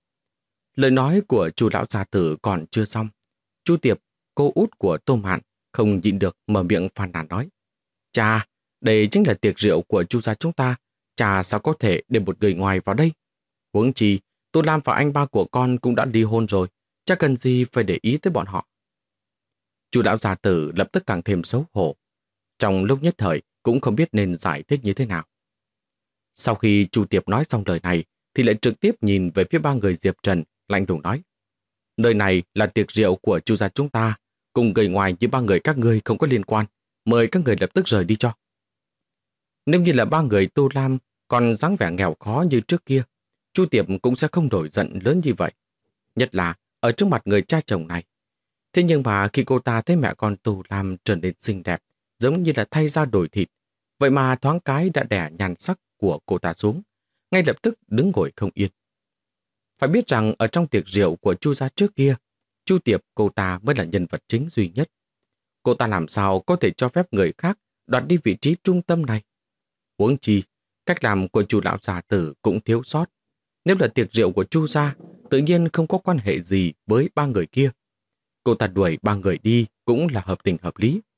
Lời nói của Chu lão gia tử còn chưa xong, Chu Tiệp, cô út của Tô Mạn, không nhịn được mở miệng phàn nàn nói: "Cha, đây chính là tiệc rượu của Chu gia chúng ta, cha sao có thể để một người ngoài vào đây? Huống chi, Tô Lam và anh ba của con cũng đã ly hôn rồi, cha cần gì phải để ý tới bọn họ?" Chu lão gia tử lập tức càng thêm xấu hổ. Trong lúc nhất thời cũng không biết nên giải thích như thế nào. Sau khi Chu Tiệp nói xong lời này, thì lại trực tiếp nhìn về phía ba người Diệp Trần, lạnh lùng nói: "Nơi này là tiệc rượu của Chu gia chúng ta, cùng người ngoài như ba người các ngươi không có liên quan, mời các người lập tức rời đi cho." Nếu như là ba người Tô Lam còn dáng vẻ nghèo khó như trước kia, Chu Tiệp cũng sẽ không nổi giận lớn như vậy, nhất là ở trước mặt người cha chồng này. Thế nhưng mà khi cô ta thấy mẹ con Tô Lam trở nên xinh đẹp, giống như là thay da đổi thịt, vậy mà thoáng cái đã đè nhan sắc của cô ta xuống, ngay lập tức đứng ngồi không yên. Phải biết rằng ở trong tiệc rượu của Chu gia trước kia, Chu Tiệp cô ta mới là nhân vật chính duy nhất. Cô ta làm sao có thể cho phép người khác đoạt đi vị trí trung tâm này? Huống chi, cách làm của Chu lão già tử cũng thiếu sót. Nếu là tiệc rượu của Chu gia, tự nhiên không có quan hệ gì với ba người kia. Cô ta đuổi ba người đi cũng là hợp tình hợp lý.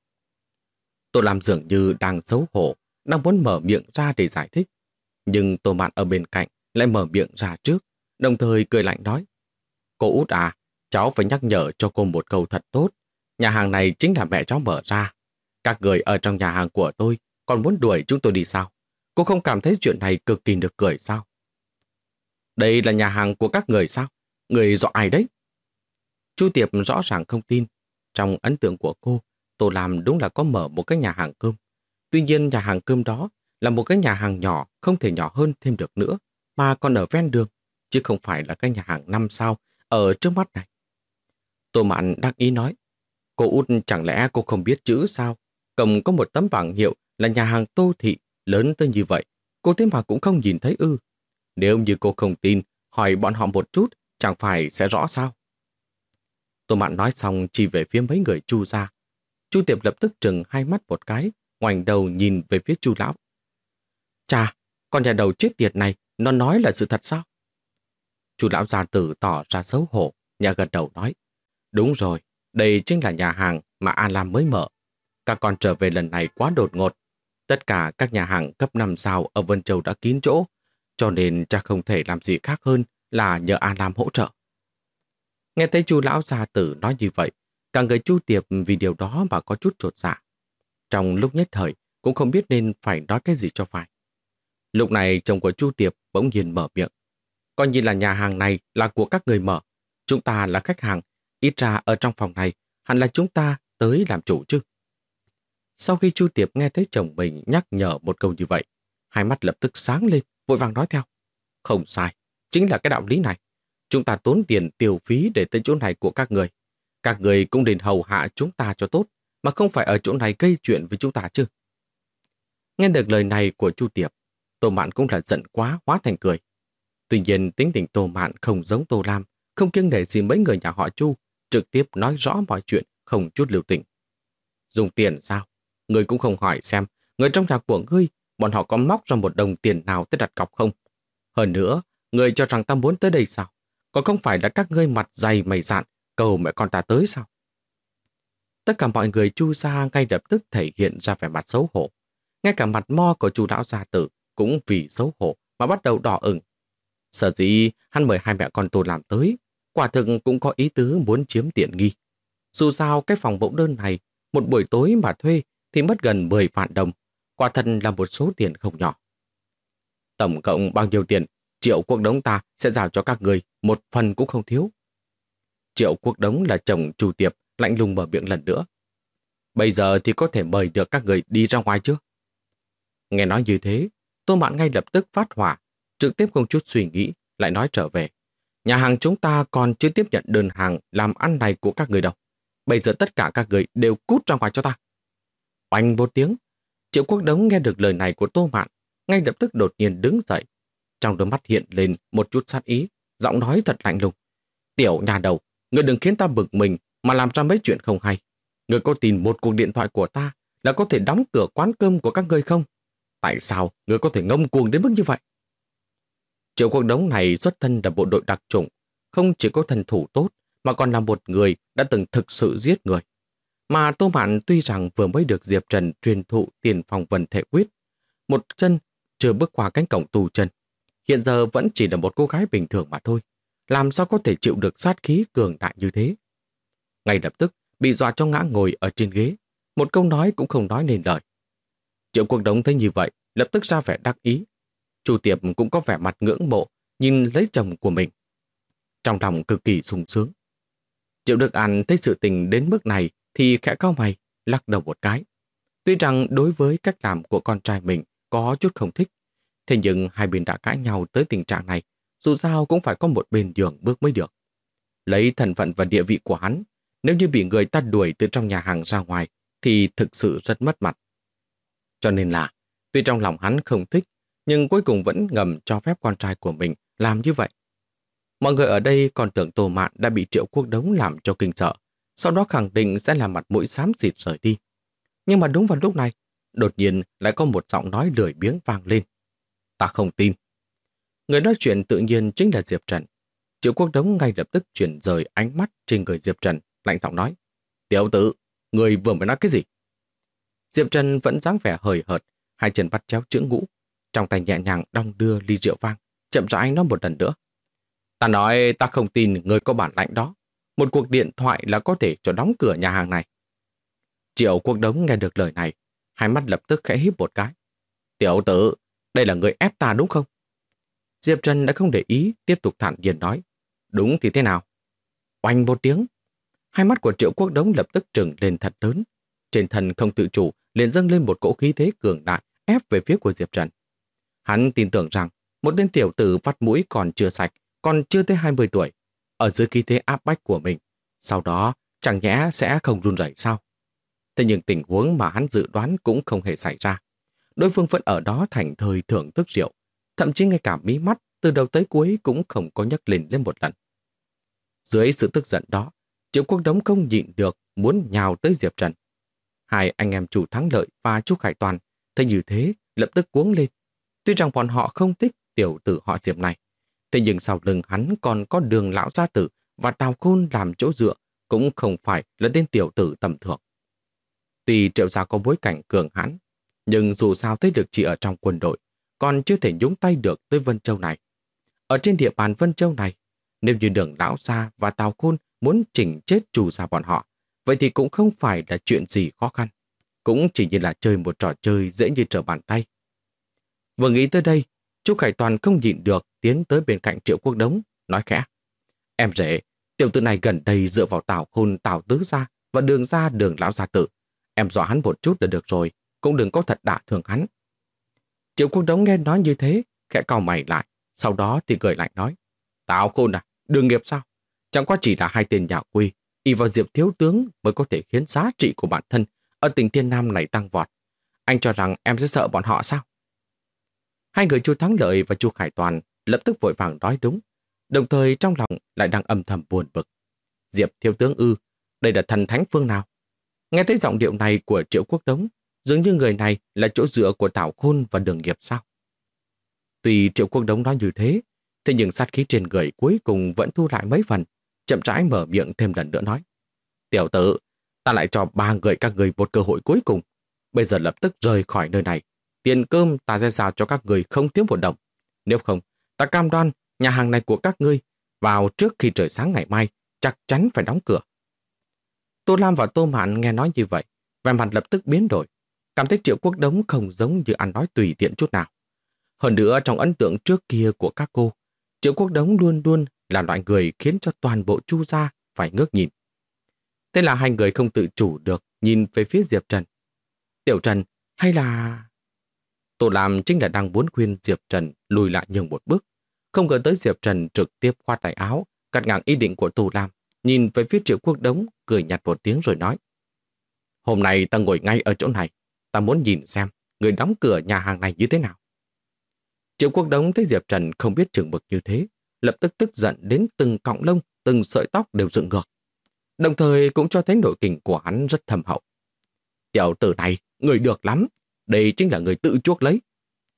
Tô Lam dường như đang xấu hổ, đang muốn mở miệng ra để giải thích. Nhưng Tô Mạn ở bên cạnh lại mở miệng ra trước, đồng thời cười lạnh nói: "Cô út à, cháu phải nhắc nhở cho cô một câu thật tốt. Nhà hàng này chính là mẹ cháu mở ra. Các người ở trong nhà hàng của tôi còn muốn đuổi chúng tôi đi sao? Cô không cảm thấy chuyện này cực kỳ được cười sao?" "Đây là nhà hàng của các người sao? Người dọa ai đấy?" Chu Tiệp rõ ràng không tin. Trong ấn tượng của cô, Tô Lam đúng là có mở một cái nhà hàng cơm. Tuy nhiên nhà hàng cơm đó là một cái nhà hàng nhỏ, không thể nhỏ hơn thêm được nữa, mà còn ở ven đường, chứ không phải là cái nhà hàng 5 sao ở trước mắt này. Tô Mạn đắc ý nói: "Cô út chẳng lẽ cô không biết chữ sao? Cầm có một tấm bảng hiệu là nhà hàng Tô Thị, lớn tới như vậy, cô thế mà cũng không nhìn thấy ư? Nếu như cô không tin, hỏi bọn họ một chút, chẳng phải sẽ rõ sao?" Tô Mạn nói xong chỉ về phía mấy người Chu gia. Chu Tiệp lập tức trừng hai mắt một cái, ngoảnh đầu nhìn về phía Chu lão. "Chà, con nhà đầu chết tiệt này, nó nói là sự thật sao?" Chu lão già tử tỏ ra xấu hổ, nhà gật đầu nói: "Đúng rồi, đây chính là nhà hàng mà An Lam mới mở. Các con trở về lần này quá đột ngột. Tất cả các nhà hàng cấp 5 sao ở Vân Châu đã kín chỗ, cho nên cha không thể làm gì khác hơn là nhờ An Lam hỗ trợ." Nghe thấy Chu lão gia tử nói như vậy, cả người Chu Tiệp vì điều đó mà có chút chột dạ. Trong lúc nhất thời, cũng không biết nên phải nói cái gì cho phải. Lúc này chồng của Chu Tiệp bỗng nhiên mở miệng. Coi như là nhà hàng này là của các người mở. Chúng ta là khách hàng. Ít ra ở trong phòng này hẳn là chúng ta tới làm chủ chứ. Sau khi Chu Tiệp nghe thấy chồng mình nhắc nhở một câu như vậy, hai mắt lập tức sáng lên, vội vàng nói theo. Không sai, chính là cái đạo lý này. Chúng ta tốn tiền tiêu phí để tới chỗ này của các người. Các người cũng nên hầu hạ chúng ta cho tốt, mà không phải ở chỗ này gây chuyện với chúng ta chứ. Nghe được lời này của Chu Tiệp, Tô Mạn cũng là giận quá hóa thành cười. Tuy nhiên tính tình Tô Mạn không giống Tô Lam, không kiêng nể gì mấy người nhà họ Chu, trực tiếp nói rõ mọi chuyện, không chút lưu tình. Dùng tiền sao? Ngươi cũng không hỏi xem, người trong nhà của ngươi, bọn họ có móc ra một đồng tiền nào tới đặt cọc không? Hơn nữa, ngươi cho rằng ta muốn tới đây sao? Còn không phải là các ngươi mặt dày mày dạn, cầu mẹ con ta tới sao? Tất cả mọi người Chu gia ngay lập tức thể hiện ra vẻ mặt xấu hổ. Ngay cả mặt mo của Chu lão gia tử cũng vì xấu hổ mà bắt đầu đỏ ửng. Sở dĩ hắn mời hai mẹ con Tô làm tới, quả thực cũng có ý tứ muốn chiếm tiện nghi. Dù sao cái phòng mẫu đơn này, một buổi tối mà thuê thì mất gần 10 vạn đồng, quả thật là một số tiền không nhỏ. Tổng cộng bao nhiêu tiền, Triệu Quốc Đống ta sẽ giao cho các người, một phần cũng không thiếu. Triệu Quốc Đống là chồng Chu Tiệp, lạnh lùng mở miệng lần nữa. Bây giờ thì có thể mời được các người đi ra ngoài chưa? Nghe nói như thế, Tô Mạn ngay lập tức phát hỏa, trực tiếp không chút suy nghĩ, lại nói trở về. Nhà hàng chúng ta còn chưa tiếp nhận đơn hàng làm ăn này của các người đâu. Bây giờ tất cả các người đều cút ra ngoài cho ta. Oanh một tiếng, Triệu Quốc Đống nghe được lời này của Tô Mạn, ngay lập tức đột nhiên đứng dậy. Trong đôi mắt hiện lên một chút sát ý, giọng nói thật lạnh lùng. Tiểu nhà đầu, người đừng khiến ta bực mình mà làm ra mấy chuyện không hay. Người có tin một cuộc điện thoại của ta là có thể đóng cửa quán cơm của các người không? Tại sao người có thể ngông cuồng đến mức như vậy? Triệu Quốc Đống này xuất thân là bộ đội đặc chủng, không chỉ có thần thủ tốt mà còn là một người đã từng thực sự giết người. Mà Tô Mạn tuy rằng vừa mới được Diệp Trần truyền thụ tiền phòng vần thể quyết, một chân chưa bước qua cánh cổng tù chân, hiện giờ vẫn chỉ là một cô gái bình thường mà thôi. Làm sao có thể chịu được sát khí cường đại như thế? Ngay lập tức bị dọa cho ngã ngồi ở trên ghế, một câu nói cũng không nói nên lời. Triệu Quốc Đống thấy như vậy, lập tức ra vẻ đắc ý. Chu Tiệp cũng có vẻ mặt ngưỡng mộ, nhìn lấy chồng của mình. Trong lòng cực kỳ sung sướng. Triệu Đức An thấy sự tình đến mức này thì khẽ cau mày, lắc đầu một cái. Tuy rằng đối với cách làm của con trai mình có chút không thích, thế nhưng hai bên đã cãi nhau tới tình trạng này, dù sao cũng phải có một bên đường bước mới được. Lấy thân phận và địa vị của hắn, nếu như bị người ta đuổi từ trong nhà hàng ra ngoài thì thực sự rất mất mặt. Cho nên là, tuy trong lòng hắn không thích, nhưng cuối cùng vẫn ngầm cho phép con trai của mình làm như vậy. Mọi người ở đây còn tưởng Tô Mạn đã bị Triệu Quốc Đống làm cho kinh sợ, sau đó khẳng định sẽ làm mặt mũi xám xịt rời đi. Nhưng mà đúng vào lúc này, đột nhiên lại có một giọng nói lười biếng vang lên. Ta không tin. Người nói chuyện tự nhiên chính là Diệp Trần. Triệu Quốc Đống ngay lập tức chuyển rời ánh mắt trên người Diệp Trần, lạnh giọng nói. Tiểu tử, người vừa mới nói cái gì? Diệp Trần vẫn dáng vẻ hời hợt, hai chân bắt chéo chữ ngũ, trong tay nhẹ nhàng đong đưa ly rượu vang, chậm rãi nói một lần nữa. Ta nói ta không tin người có bản lãnh đó. Một cuộc điện thoại là có thể cho đóng cửa nhà hàng này. Triệu Quốc Đống nghe được lời này, hai mắt lập tức khẽ híp một cái. Tiểu tử, đây là người ép ta đúng không? Diệp Trần đã không để ý, tiếp tục thản nhiên nói. Đúng thì thế nào? Oanh một tiếng. Hai mắt của Triệu Quốc Đống lập tức trừng lên thật lớn. Trên thân không tự chủ liền dâng lên một cỗ khí thế cường đại ép về phía của Diệp Trần. Hắn tin tưởng rằng một tên tiểu tử vắt mũi còn chưa sạch, còn chưa tới 20 tuổi, ở dưới khí thế áp bách của mình, sau đó chẳng nhẽ sẽ không run rẩy sao? Thế nhưng tình huống mà hắn dự đoán cũng không hề xảy ra. Đối phương vẫn ở đó thành thơi thưởng thức rượu, thậm chí ngay cả mí mắt từ đầu tới cuối cũng không có nhấc lên một lần. Dưới sự tức giận đó, Triệu Quốc Đống không nhịn được muốn nhào tới Diệp Trần. Hai anh em chủ Thắng Lợi và Chu Khải Toàn thấy như thế lập tức cuống lên. Tuy rằng bọn họ không thích tiểu tử họ Diệp này, thế nhưng sau lưng hắn còn có Đường lão gia tử và Tào Khôn làm chỗ dựa, cũng không phải là tên tiểu tử tầm thường. Tuy Triệu gia có bối cảnh cường hãn, nhưng dù sao thế lực chỉ ở trong quân đội, còn chưa thể nhúng tay được tới Vân Châu này. Ở trên địa bàn Vân Châu này, nếu như Đường lão gia và Tào Khôn muốn chỉnh chết Chu gia bọn họ, vậy thì cũng không phải là chuyện gì khó khăn. cũng chỉ như là chơi một trò chơi dễ như trở bàn tay. Vừa nghĩ tới đây, chú Khải Toàn không nhịn được tiến tới bên cạnh Triệu Quốc Đống, nói khẽ. Em rể, tiểu tử này gần đây dựa vào Tào Khôn, Tào Tứ gia và Đường gia, Đường lão gia tử. Em dọa hắn một chút là được rồi, cũng đừng có thật đả thương hắn. Triệu Quốc Đống nghe nói như thế, khẽ cau mày lại, sau đó thì cười lạnh nói. Tào Khôn à, Đường Nghiệp sao? Chẳng qua chỉ là hai tên nhà quê, y vào Diệp thiếu tướng mới có thể khiến giá trị của bản thân ở tỉnh Thiên Nam này tăng vọt. Anh cho rằng em sẽ sợ bọn họ sao? Hai người Chu Thắng Lợi và Chu Khải Toàn lập tức vội vàng nói đúng, đồng thời trong lòng lại đang âm thầm buồn bực. Diệp thiếu tướng ư, đây là thần thánh phương nào? Nghe thấy giọng điệu này của Triệu Quốc Đống, dường như người này là chỗ dựa của Tào Khôn và Đường Nghiệp sao? Tuy Triệu Quốc Đống nói như thế, thế nhưng sát khí trên người cuối cùng vẫn thu lại mấy phần, chậm rãi mở miệng thêm lần nữa nói. Tiểu tử, ta lại cho ba người các người một cơ hội cuối cùng. Bây giờ lập tức rời khỏi nơi này. Tiền cơm ta sẽ giao cho các người không thiếu một đồng. Nếu không, ta cam đoan nhà hàng này của các ngươi vào trước khi trời sáng ngày mai chắc chắn phải đóng cửa. Tô Lam và Tô Mạn nghe nói như vậy, vẻ mặt lập tức biến đổi, cảm thấy Triệu Quốc Đống không giống như ăn nói tùy tiện chút nào. Hơn nữa trong ấn tượng trước kia của các cô, Triệu Quốc Đống luôn luôn là loại người khiến cho toàn bộ Chu gia phải ngước nhìn. Thế là hai người không tự chủ được nhìn về phía Diệp Trần. Tiểu Trần, hay là... Tô Lam chính là đang muốn khuyên Diệp Trần lùi lại nhường một bước. Không ngờ tới Diệp Trần trực tiếp khoát tay áo, cắt ngang ý định của Tô Lam, nhìn về phía Triệu Quốc Đống, cười nhạt một tiếng rồi nói. Hôm nay ta ngồi ngay ở chỗ này, ta muốn nhìn xem người đóng cửa nhà hàng này như thế nào. Triệu Quốc Đống thấy Diệp Trần không biết chừng mực như thế, lập tức tức giận đến từng cọng lông, từng sợi tóc đều dựng ngược. Đồng thời cũng cho thấy nội kình của hắn rất thâm hậu. Tiểu tử này, người được lắm, đây chính là người tự chuốc lấy.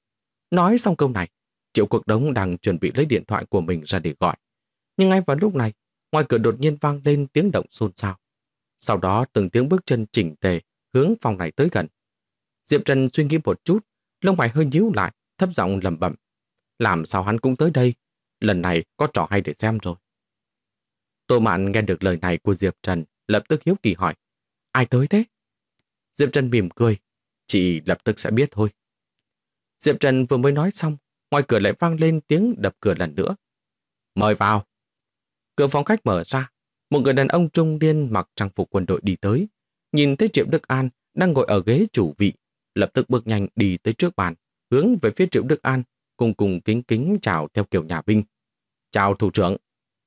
Nói xong câu này, Triệu Quốc Đống đang chuẩn bị lấy điện thoại của mình ra để gọi. Nhưng ngay vào lúc này, ngoài cửa đột nhiên vang lên tiếng động xôn xao. Sau đó từng tiếng bước chân chỉnh tề hướng phòng này tới gần. Diệp Trần suy nghĩ một chút, lông mày hơi nhíu lại, thấp giọng lẩm bẩm. Làm sao hắn cũng tới đây? Lần này có trò hay để xem rồi. Tô Mạn nghe được lời này của Diệp Trần, lập tức hiếu kỳ hỏi. Ai tới thế? Diệp Trần mỉm cười. Chị lập tức sẽ biết thôi. Diệp Trần vừa mới nói xong, ngoài cửa lại vang lên tiếng đập cửa lần nữa. Mời vào. Cửa phòng khách mở ra, một người đàn ông trung niên mặc trang phục quân đội đi tới, nhìn thấy Triệu Đức An đang ngồi ở ghế chủ vị, lập tức bước nhanh đi tới trước bàn, hướng về phía Triệu Đức An, cùng kính kính chào theo kiểu nhà binh. Chào thủ trưởng.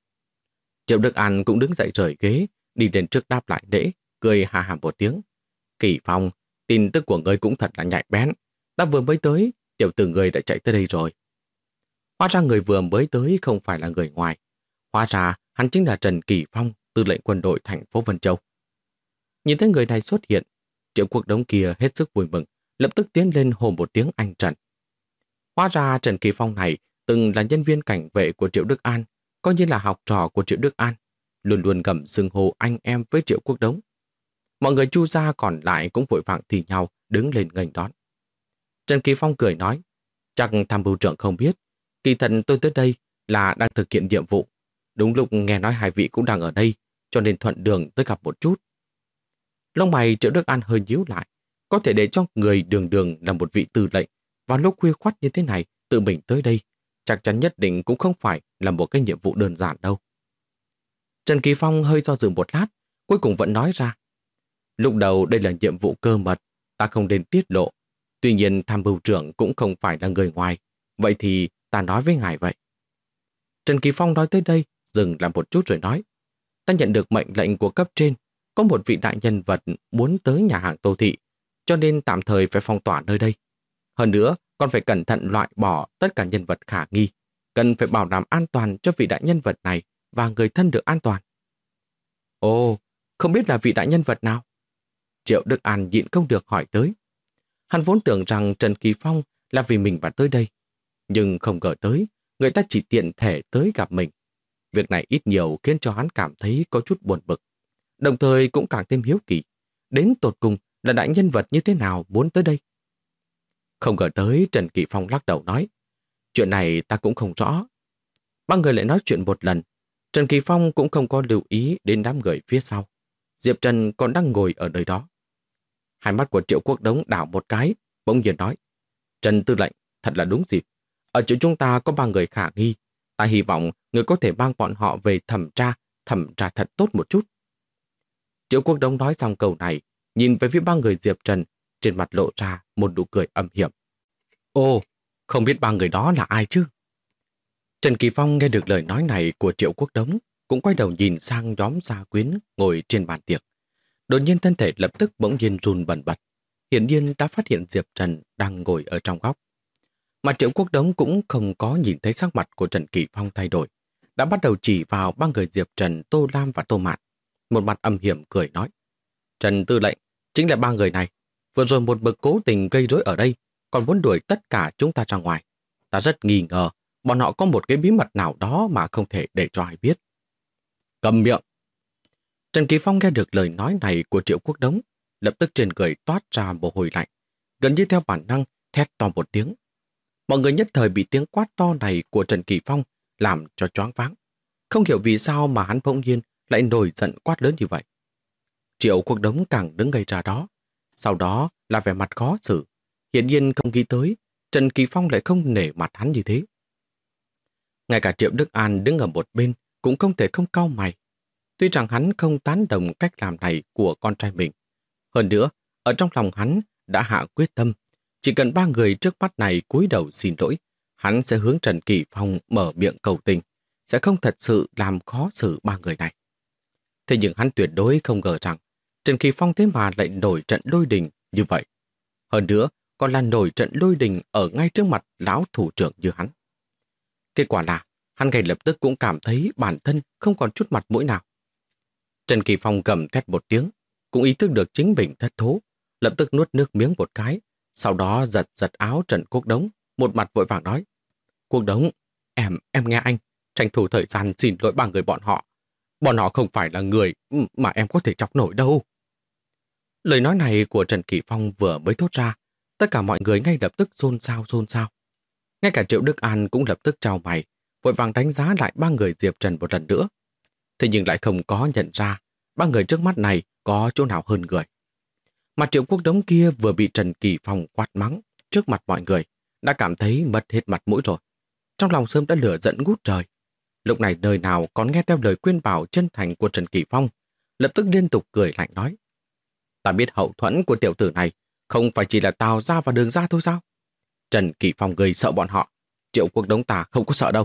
Triệu Đức An cũng đứng dậy rời ghế, đi lên trước đáp lại lễ, cười hà hà một tiếng. Kỳ Phong, tin tức của ngươi cũng thật là nhạy bén. Ta vừa mới tới, tiểu tử ngươi đã chạy tới đây rồi. Hóa ra người vừa mới tới không phải là người ngoài. Hóa ra hắn chính là Trần Kỳ Phong, tư lệnh quân đội thành phố Vân Châu. Nhìn thấy người này xuất hiện, Triệu Quốc Đống kia hết sức vui mừng, lập tức tiến lên hô một tiếng anh Trần. Hóa ra Trần Kỳ Phong này từng là nhân viên cảnh vệ của Triệu Đức An, coi như là học trò của Triệu Đức An, luôn luôn gầm xưng hô anh em với Triệu Quốc Đống. Mọi người Chu gia còn lại cũng vội vàng thì nhau đứng lên nghênh đón. Trần Kỳ Phong cười nói, chắc tham mưu trưởng không biết, kỳ thật tôi tới đây là đang thực hiện nhiệm vụ. Đúng lúc nghe nói hai vị cũng đang ở đây, cho nên thuận đường tới gặp một chút. Lông mày Triệu Đức An hơi nhíu lại, có thể để cho người đường đường là một vị tư lệnh vào lúc khuya khoắt như thế này tự mình tới đây, chắc chắn nhất định cũng không phải là một cái nhiệm vụ đơn giản đâu. Trần Kỳ Phong hơi do dự một lát, cuối cùng vẫn nói ra. Lúc đầu đây là nhiệm vụ cơ mật, ta không nên tiết lộ. Tuy nhiên tham mưu trưởng cũng không phải là người ngoài, vậy thì ta nói với ngài vậy. Trần Kỳ Phong nói tới đây, dừng lại một chút rồi nói. Ta nhận được mệnh lệnh của cấp trên, có một vị đại nhân vật muốn tới nhà hàng Tô Thị, cho nên tạm thời phải phong tỏa nơi đây. Hơn nữa, còn phải cẩn thận loại bỏ tất cả nhân vật khả nghi, cần phải bảo đảm an toàn cho vị đại nhân vật này và người thân được an toàn. Ồ, không biết là vị đại nhân vật nào? Triệu Đức An nhịn không được hỏi tới. Hắn vốn tưởng rằng Trần Kỳ Phong là vì mình mà tới đây, nhưng không ngờ tới, người ta chỉ tiện thể tới gặp mình. Việc này ít nhiều khiến cho hắn cảm thấy có chút buồn bực, đồng thời cũng càng thêm hiếu kỳ. Đến tột cùng là đại nhân vật như thế nào muốn tới đây? Không ngờ tới, Trần Kỳ Phong lắc đầu nói, chuyện này ta cũng không rõ. Ba người lại nói chuyện một lần, Trần Kỳ Phong cũng không có lưu ý đến đám người phía sau. Diệp Trần còn đang ngồi ở nơi đó. Hai mắt của Triệu Quốc Đống đảo một cái, bỗng nhiên nói: Trần tư lệnh, thật là đúng dịp. Ở chỗ chúng ta có 3 người khả nghi. Ta hy vọng người có thể mang bọn họ về thẩm tra thật tốt một chút. Triệu Quốc Đống nói xong câu này, nhìn về phía 3 người Diệp Trần, trên mặt lộ ra một nụ cười âm hiểm. Ồ, không biết 3 người đó là ai chứ? Trần Kỳ Phong nghe được lời nói này của Triệu Quốc Đống, cũng quay đầu nhìn sang nhóm gia quyến ngồi trên bàn tiệc. Đột nhiên thân thể lập tức bỗng nhiên run bần bật. Hiển nhiên đã phát hiện Diệp Trần đang ngồi ở trong góc. Mà Triệu Quốc Đống cũng không có nhìn thấy sắc mặt của Trần Kỳ Phong thay đổi, đã bắt đầu chỉ vào 3 người Diệp Trần, Tô Lam và Tô Mạn. Một mặt âm hiểm cười nói: Trần tư lệnh, chính là 3 người này. Vừa rồi một bậc cố tình gây rối ở đây, còn muốn đuổi tất cả chúng ta ra ngoài. Ta rất nghi ngờ bọn họ có một cái bí mật nào đó mà không thể để cho ai biết. Cầm miệng! Trần Kỳ Phong nghe được lời nói này của Triệu Quốc Đống, lập tức trên người toát ra mồ hôi lạnh, gần như theo bản năng thét to một tiếng. Mọi người nhất thời bị tiếng quát to này của Trần Kỳ Phong làm cho choáng váng. Không hiểu vì sao mà hắn bỗng nhiên lại nổi giận quát lớn như vậy. Triệu Quốc Đống càng đứng ngây ra đó, sau đó là vẻ mặt khó xử. Hiển nhiên không nghĩ tới Trần Kỳ Phong lại không nể mặt hắn như thế. Ngay cả Triệu Đức An đứng ở một bên cũng không thể không cau mày. Tuy rằng hắn không tán đồng cách làm này của con trai mình. Hơn nữa, ở trong lòng hắn đã hạ quyết tâm, chỉ cần 3 người trước mắt này cúi đầu xin lỗi, hắn sẽ hướng Trần Kỳ Phong mở miệng cầu tình, sẽ không thật sự làm khó xử 3 người này. Thế nhưng hắn tuyệt đối không ngờ rằng Trần Kỳ Phong thế mà lại nổi trận lôi đình như vậy. Hơn nữa, còn là nổi trận lôi đình ở ngay trước mặt lão thủ trưởng như hắn. Kết quả là, hắn ngay lập tức cũng cảm thấy bản thân không còn chút mặt mũi nào. Trần Kỳ Phong gầm thét một tiếng, cũng ý thức được chính mình thất thố, lập tức nuốt nước miếng một cái, sau đó giật giật áo Trần Quốc Đống, một mặt vội vàng nói: Quốc Đống, em nghe anh, tranh thủ thời gian xin lỗi 3 người bọn họ. Bọn họ không phải là người mà em có thể chọc nổi đâu. Lời nói này của Trần Kỳ Phong vừa mới thốt ra, tất cả mọi người ngay lập tức xôn xao. Ngay cả Triệu Đức An cũng lập tức chau mày, vội vàng đánh giá lại 3 người Diệp Trần một lần nữa. Thế nhưng lại không có nhận ra 3 người trước mắt này có chỗ nào hơn người. Mà Triệu Quốc Đống kia vừa bị Trần Kỳ Phong quát mắng trước mặt mọi người, đã cảm thấy mất hết mặt mũi rồi. Trong lòng sớm đã lửa giận ngút trời. Lúc này đời nào còn nghe theo lời khuyên bảo chân thành của Trần Kỳ Phong, lập tức liên tục cười lạnh nói: Ta biết hậu thuẫn của tiểu tử này không phải chỉ là Tào Gia và Đường Gia thôi sao? Trần Kỳ Phong gây sợ bọn họ, Triệu Quốc Đống ta không có sợ đâu.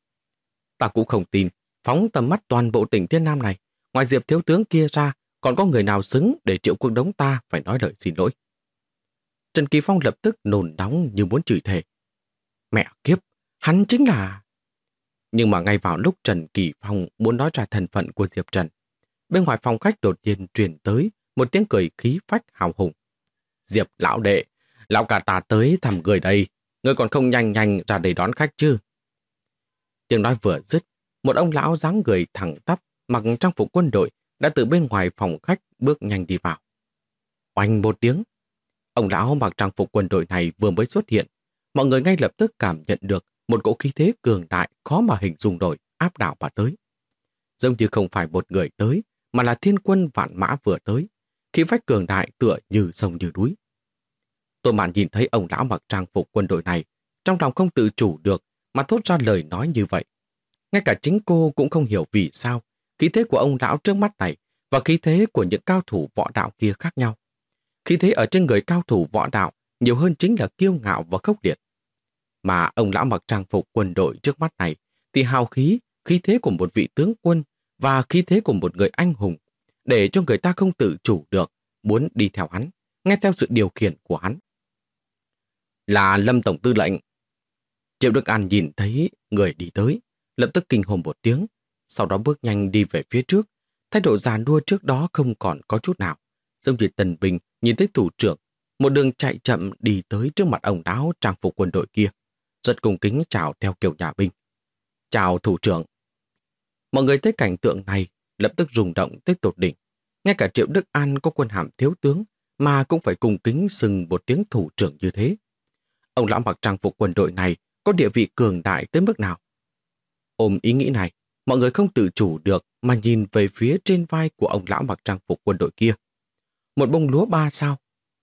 Ta cũng không tin, phóng tầm mắt toàn bộ tỉnh Thiên Nam này, ngoài Diệp thiếu tướng kia ra, còn có người nào xứng để Triệu Quốc Đống ta phải nói lời xin lỗi. Trần Kỳ Phong lập tức nôn nóng như muốn chửi thề. Mẹ kiếp, hắn chính là... Nhưng mà ngay vào lúc Trần Kỳ Phong muốn nói ra thân phận của Diệp Trần, bên ngoài phòng khách đột nhiên truyền tới một tiếng cười khí phách hào hùng. Diệp lão đệ, lão cả ta tới thăm người đây, người còn không nhanh nhanh ra đây đón khách chứ? Tiếng nói vừa dứt, một ông lão dáng người thẳng tắp, mặc trang phục quân đội đã từ bên ngoài phòng khách bước nhanh đi vào. Oanh một tiếng, ông lão mặc trang phục quân đội này vừa mới xuất hiện, mọi người ngay lập tức cảm nhận được một cỗ khí thế cường đại khó mà hình dung nổi áp đảo mà tới. Giống như không phải một người tới, mà là thiên quân vạn mã vừa tới, khí phách cường đại tựa như sông như núi. Tô Mạn nhìn thấy ông lão mặc trang phục quân đội này, trong lòng không tự chủ được mà thốt ra lời nói như vậy. Ngay cả chính cô cũng không hiểu vì sao khí thế của ông lão trước mắt này và khí thế của những cao thủ võ đạo kia khác nhau. Khí thế ở trên người cao thủ võ đạo nhiều hơn chính là kiêu ngạo và khốc liệt. Mà ông lão mặc trang phục quân đội trước mắt này thì hào khí, khí thế của một vị tướng quân và khí thế của một người anh hùng, để cho người ta không tự chủ được muốn đi theo hắn, nghe theo sự điều khiển của hắn. Là Lâm Tổng Tư lệnh. Triệu Đức An nhìn thấy người đi tới, lập tức kinh hồn một tiếng, sau đó bước nhanh đi về phía trước. Thái độ già nua trước đó không còn có chút nào, giống như Tần Bình nhìn thấy thủ trưởng, một đường chạy chậm đi tới trước mặt ông lão trang phục quân đội kia, rất cung kính chào theo kiểu nhà binh. Chào thủ trưởng. Mọi người thấy cảnh tượng này lập tức rung động tới tột đỉnh. Ngay cả Triệu Đức An có quân hàm thiếu tướng mà cũng phải cung kính xưng một tiếng thủ trưởng như thế. Ông lão mặc trang phục quân đội này có địa vị cường đại tới mức nào? Ôm ý nghĩ này, mọi người không tự chủ được mà nhìn về phía trên vai của ông lão mặc trang phục quân đội kia. Một bông lúa 3 sao,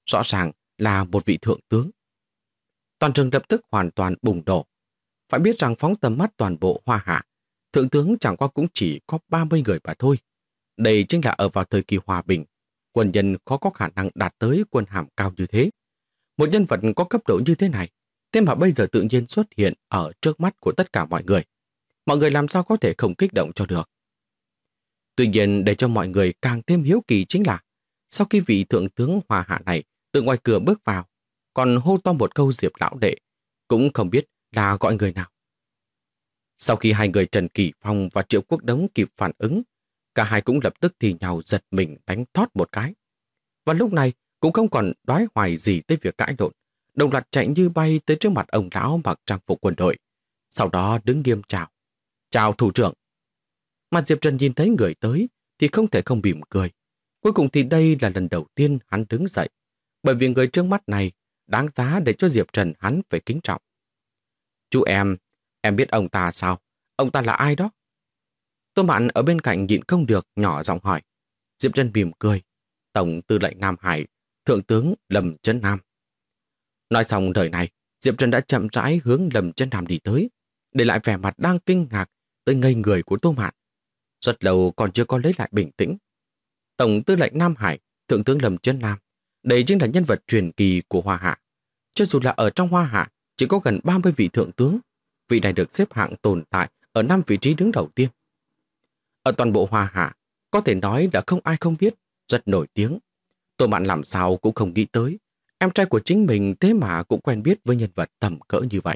rõ ràng là một vị thượng tướng. Toàn trường lập tức hoàn toàn bùng nổ. Phải biết rằng phóng tầm mắt toàn bộ Hoa Hạ, thượng tướng chẳng qua cũng chỉ có 30 người mà thôi. Đây chính là ở vào thời kỳ hòa bình, quân nhân khó có khả năng đạt tới quân hàm cao như thế. Một nhân vật có cấp độ như thế này, thế mà bây giờ tự nhiên xuất hiện ở trước mắt của tất cả mọi người. Mọi người làm sao có thể không kích động cho được. Tuy nhiên, để cho mọi người càng thêm hiếu kỳ chính là, sau khi vị thượng tướng Hoa Hạ này từ ngoài cửa bước vào, còn hô to một câu Diệp lão đệ, cũng không biết là gọi người nào. Sau khi hai người Trần Kỳ Phong và Triệu Quốc Đống kịp phản ứng, cả hai cũng lập tức thì nhào giật mình đánh thót một cái. Và lúc này cũng không còn đoái hoài gì tới việc cãi lộn, đồng loạt chạy như bay tới trước mặt ông lão mặc trang phục quân đội. Sau đó đứng nghiêm chào. Chào thủ trưởng. Mà Diệp Trần nhìn thấy người tới thì không thể không mỉm cười. Cuối cùng thì đây là lần đầu tiên hắn đứng dậy, bởi vì người trước mắt này đáng giá để cho Diệp Trần hắn phải kính trọng. Chú em biết ông ta sao? Ông ta là ai đó? Tô Mạn ở bên cạnh nhịn không được nhỏ giọng hỏi. Diệp Trần mỉm cười. Tổng tư lệnh Nam Hải, Thượng tướng Lâm Chấn Nam. Nói xong lời này, Diệp Trần đã chậm rãi hướng Lâm Chấn Nam đi tới, để lại vẻ mặt đang kinh ngạc tới ngây người của Tô Mạn. Rất lâu còn chưa có lấy lại bình tĩnh. Tổng tư lệnh Nam Hải, Thượng tướng Lâm Chấn Nam, đây chính là nhân vật truyền kỳ của Hoa Hạ. Cho dù là ở trong Hoa Hạ, chỉ có gần 30 vị thượng tướng, vị này được xếp hạng tồn tại ở 5 vị trí đứng đầu tiên. Ở toàn bộ Hoa Hạ, có thể nói là không ai không biết, rất nổi tiếng. Tô Mạn làm sao cũng không nghĩ tới, em trai của chính mình thế mà cũng quen biết với nhân vật tầm cỡ như vậy.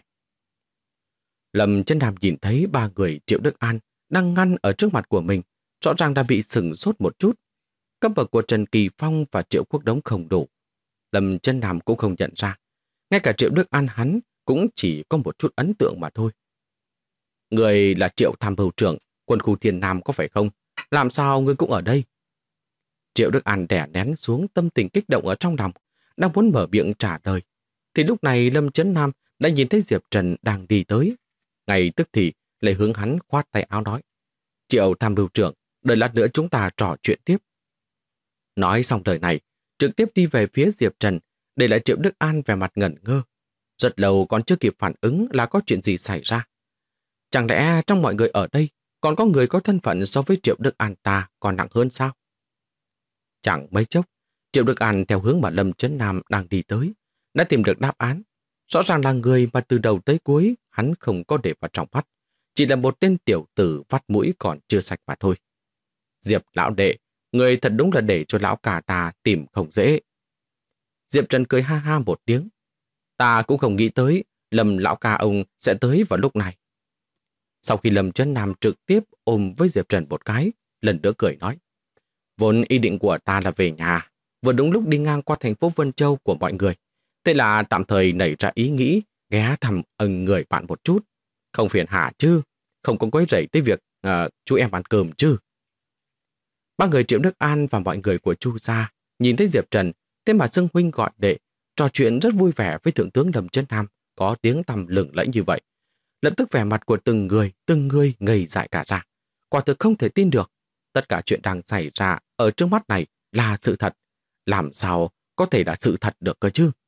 Lâm Chấn Nam nhìn thấy ba người Triệu Đức An đang ngăn ở trước mặt của mình, rõ ràng đã bị sửng sốt một chút. Cấp bậc của Trần Kỳ Phong và Triệu Quốc Đống không đủ. Lâm Chấn Nam cũng không nhận ra. Ngay cả Triệu Đức An hắn cũng chỉ có một chút ấn tượng mà thôi. Người là Triệu tham mưu trưởng quân khu Thiên Nam có phải không? Làm sao ngươi cũng ở đây? Triệu Đức An đè nén xuống tâm tình kích động ở trong lòng, đang muốn mở miệng trả lời. Thì lúc này Lâm Chấn Nam đã nhìn thấy Diệp Trần đang đi tới. Ngay tức thì lại hướng hắn khoát tay áo nói. Triệu tham mưu trưởng, đợi lát nữa chúng ta trò chuyện tiếp. Nói xong lời này, trực tiếp đi về phía Diệp Trần, để lại Triệu Đức An vẻ mặt ngẩn ngơ. Rất lâu còn chưa kịp phản ứng là có chuyện gì xảy ra. Chẳng lẽ trong mọi người ở đây còn có người có thân phận so với Triệu Đức An ta còn nặng hơn sao? Chẳng mấy chốc, Triệu Đức An theo hướng mà Lâm Chấn Nam đang đi tới, đã tìm được đáp án. Rõ ràng là người mà từ đầu tới cuối hắn không có để vào trong mắt, chỉ là một tên tiểu tử vắt mũi còn chưa sạch mà thôi. Diệp lão đệ, người thật đúng là để cho lão cả ta tìm không dễ. Diệp Trần cười ha ha một tiếng. Ta cũng không nghĩ tới Lâm lão ca ông sẽ tới vào lúc này. Sau khi Lâm Chấn Nam trực tiếp ôm với Diệp Trần một cái, lần nữa cười nói. Vốn ý định của ta là về nhà, vừa đúng lúc đi ngang qua thành phố Vân Châu của mọi người. Thế là tạm thời nảy ra ý nghĩ ghé thăm ân người bạn một chút. Không phiền hà chứ, không có quấy rầy tới việc chú em ăn cơm chứ. Ba người Triệu Đức An và mọi người của Chu gia nhìn thấy Diệp Trần, thế mà xưng huynh gọi đệ, trò chuyện rất vui vẻ với Thượng tướng Lâm Chấn Nam có tiếng tăm lừng lẫy như vậy. Lập tức vẻ mặt của từng người ngây dại cả ra. Quả thực không thể tin được. Tất cả chuyện đang xảy ra ở trước mắt này là sự thật. Làm sao có thể là sự thật được cơ chứ?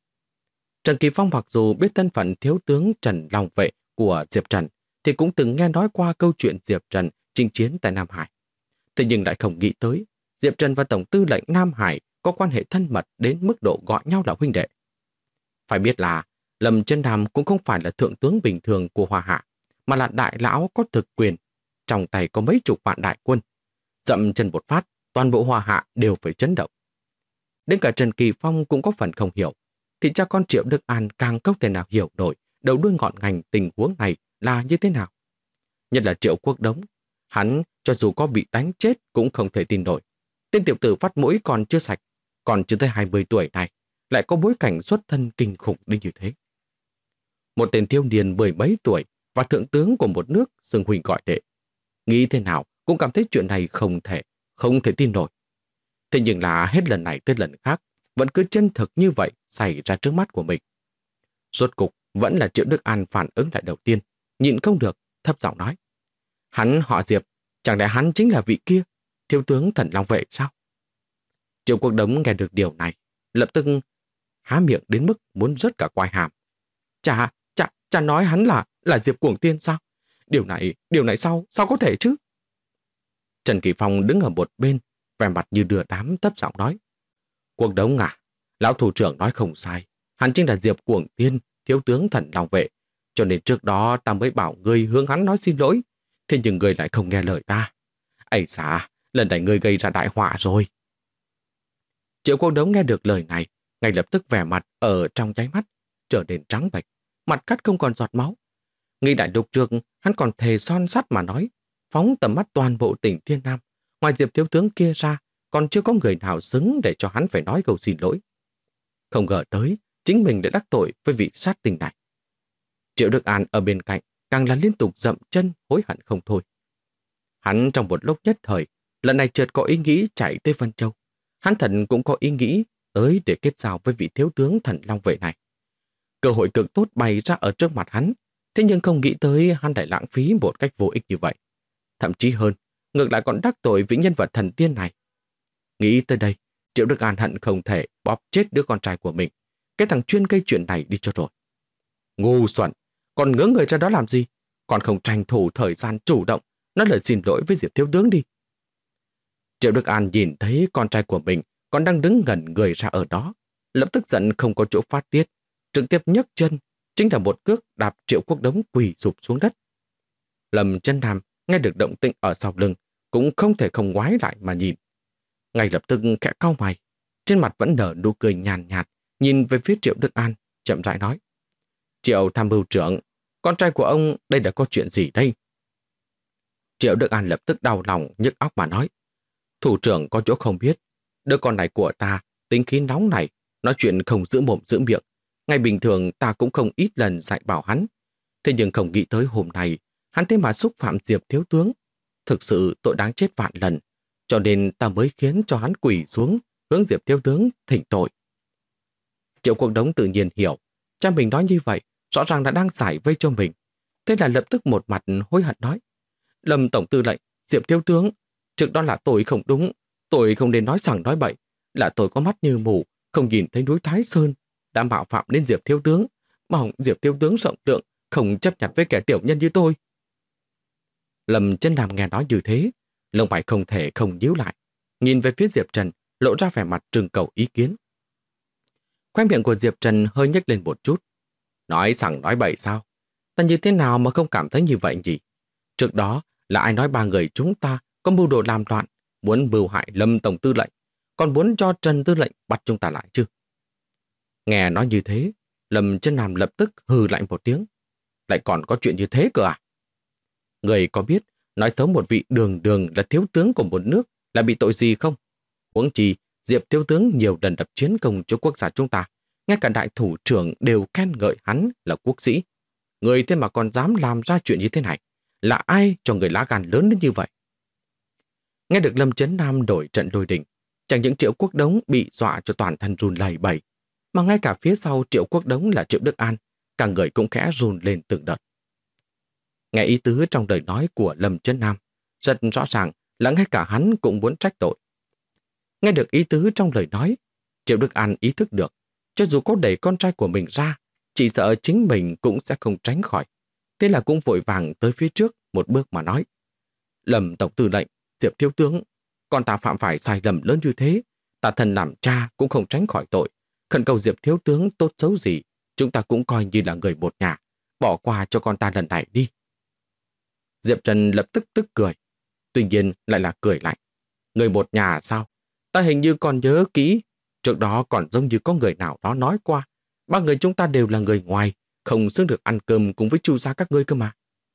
Trần Kỳ Phong mặc dù biết thân phận thiếu tướng Trần Long Vệ của Diệp Trần, thì cũng từng nghe nói qua câu chuyện Diệp Trần chinh chiến tại Nam Hải. Thế nhưng lại không nghĩ tới, Diệp Trần và Tổng tư lệnh Nam Hải có quan hệ thân mật đến mức độ gọi nhau là huynh đệ. Phải biết là Lâm Chấn Nam cũng không phải là thượng tướng bình thường của Hoa Hạ, mà là đại lão có thực quyền, trong tay có mấy chục vạn đại quân. Dậm chân một phát, toàn bộ Hoa Hạ đều phải chấn động. Đến cả Trần Kỳ Phong cũng có phần không hiểu, thì cha con Triệu Đức An càng không thể nào hiểu nổi đầu đuôi ngọn ngành tình huống này là như thế nào. Nhất là Triệu Quốc Đống, hắn cho dù có bị đánh chết cũng không thể tin nổi. Tên tiểu tử vắt mũi còn chưa sạch, còn chưa tới 20 tuổi này, lại có bối cảnh xuất thân kinh khủng đến như thế. Một tên thiếu niên 10 mấy tuổi và thượng tướng của một nước xưng huynh gọi đệ. Nghĩ thế nào cũng cảm thấy chuyện này không thể tin nổi. Thế nhưng là hết lần này tới lần khác, vẫn cứ chân thực như vậy xảy ra trước mắt của mình. Rốt cục vẫn là Triệu Đức An phản ứng lại đầu tiên, nhịn không được, thấp giọng nói. Hắn họ Diệp, chẳng lẽ hắn chính là vị kia, thiếu tướng Thần Long Vệ sao? Triệu Quốc Đống nghe được điều này, lập tức há miệng đến mức muốn rớt cả quai hàm. Cha nói hắn là Diệp Cuồng Tiên sao? Điều này sao có thể chứ? Trần Kỳ Phong đứng ở một bên, vẻ mặt như đưa đám, thấp giọng nói. Cuồng Đống à, lão thủ trưởng nói không sai. Hắn chính là Diệp Cuồng Tiên, thiếu tướng Thần Long Vệ. Cho nên trước đó ta mới bảo ngươi hướng hắn nói xin lỗi. Thế nhưng ngươi lại không nghe lời ta. Ây xa, lần này ngươi gây ra đại họa rồi. Triệu Cuồng Đống nghe được lời này, ngay lập tức vẻ mặt ở trong nháy mắt trở nên trắng bệch, mặt cắt không còn giọt máu. Nghĩ đại lục trước, hắn còn thề son sắt mà nói, phóng tầm mắt toàn bộ tỉnh Thiên Nam, ngoài Diệp thiếu tướng kia ra, còn chưa có người nào xứng để cho hắn phải nói câu xin lỗi. Không ngờ tới, chính mình đã đắc tội với vị sát tinh này. Triệu Đức An ở bên cạnh càng là liên tục dậm chân hối hận không thôi. Hắn trong một lúc nhất thời, lần này chợt có ý nghĩ chạy tới Vân Châu. Hắn thần cũng có ý nghĩ tới để kết giao với vị thiếu tướng Thần Long Vệ này. Cơ hội cực tốt bày ra ở trước mặt hắn, thế nhưng không nghĩ tới hắn lại lãng phí một cách vô ích như vậy. Thậm chí hơn, ngược lại còn đắc tội với nhân vật thần tiên này. Nghĩ tới đây, Triệu Đức An hận không thể bóp chết đứa con trai của mình. Cái thằng chuyên gây chuyện này đi cho rồi. Ngu xuẩn, còn ngớ người ra đó làm gì? Còn không tranh thủ thời gian chủ động, nói lời xin lỗi với Diệp thiếu tướng đi. Triệu Đức An nhìn thấy con trai của mình còn đang đứng ngẩn người ra ở đó, lập tức giận không có chỗ phát tiết, trực tiếp nhấc chân, chính là một cước đạp Triệu Quốc Đống quỳ sụp xuống đất. Lâm Chân Nam nghe được động tĩnh ở sau lưng, cũng không thể không ngoái lại mà nhìn. Ngay lập tức khẽ cau mày, trên mặt vẫn nở nụ cười nhàn nhạt, nhìn về phía Triệu Đức An, chậm rãi nói. Triệu tham mưu trưởng, con trai của ông đây đã có chuyện gì đây? Triệu Đức An lập tức đau lòng nhức óc mà nói. Thủ trưởng có chỗ không biết, đứa con này của ta, tính khí nóng này, nói chuyện không giữ mồm giữ miệng. Ngày bình thường ta cũng không ít lần dạy bảo hắn. Thế nhưng không nghĩ tới hôm nay, hắn thế mà xúc phạm Diệp thiếu tướng. Thực sự tội đáng chết vạn lần, cho nên ta mới khiến cho hắn quỳ xuống, hướng Diệp thiếu tướng thỉnh tội. Triệu Quốc Đống tự nhiên hiểu, cha mình nói như vậy, rõ ràng là đang giải vây cho mình. Thế là lập tức một mặt hối hận nói. Lâm tổng tư lệnh, Diệp thiếu tướng, trước đó là tôi không đúng, tôi không nên nói rằng nói bậy, là tôi có mắt như mù, không nhìn thấy núi Thái Sơn, đã mạo phạm đến Diệp thiếu tướng, mong Diệp thiếu tướng rộng lượng, không chấp nhận với kẻ tiểu nhân như tôi. Lâm Chân Nam nghe nói như thế, lông mày không thể không nhíu lại, nhìn về phía Diệp Trần, lộ ra vẻ mặt trưng cầu ý kiến. Khóe miệng của Diệp Trần hơi nhếch lên một chút. Nói rằng nói bậy sao? Ta như thế nào mà không cảm thấy như vậy nhỉ? Trước đó là ai nói ba người chúng ta có mưu đồ làm loạn, muốn mưu hại Lâm tổng tư lệnh, còn muốn cho Trần tư lệnh bắt chúng ta lại chứ? Nghe nói như thế, Lâm Chân Nam lập tức hừ lại một tiếng. Lại còn có chuyện như thế cơ à? Người có biết nói xấu một vị đường đường là thiếu tướng của một nước là bị tội gì không? Huống chi Diệp thiếu tướng nhiều lần lập chiến công cho quốc gia chúng ta, ngay cả đại thủ trưởng đều khen ngợi hắn là quốc sĩ. Người thế mà còn dám làm ra chuyện như thế này, là ai cho người lá gan lớn đến như vậy? Nghe được Lâm Chấn Nam đổi trận lôi đình, chẳng những Triệu Quốc Đống bị dọa cho toàn thân run lẩy bẩy, mà ngay cả phía sau Triệu Quốc Đống là Triệu Đức An, cả người cũng khẽ run lên từng đợt. Nghe ý tứ trong lời nói của Lâm Chấn Nam, rất rõ ràng là ngay cả hắn cũng muốn trách tội. Nghe được ý tứ trong lời nói, Triệu Đức An ý thức được, cho dù có đẩy con trai của mình ra, chỉ sợ chính mình cũng sẽ không tránh khỏi. Thế là cũng vội vàng tới phía trước một bước mà nói. Lâm tổng tư lệnh, Diệp thiếu tướng, con ta phạm phải sai lầm lớn như thế, ta thân làm cha cũng không tránh khỏi tội. Khẩn cầu Diệp thiếu tướng tốt xấu gì, chúng ta cũng coi như là người một nhà, bỏ qua cho con ta lần này đi. Diệp Trần lập tức tức cười, tuy nhiên lại là cười lại. Người một nhà sao? Ta hình như còn nhớ kỹ, trước đó còn giống như có người nào đó nói qua, ba người chúng ta đều là người ngoài, không xứng được ăn cơm cùng với Chu gia các ngươi cơ mà.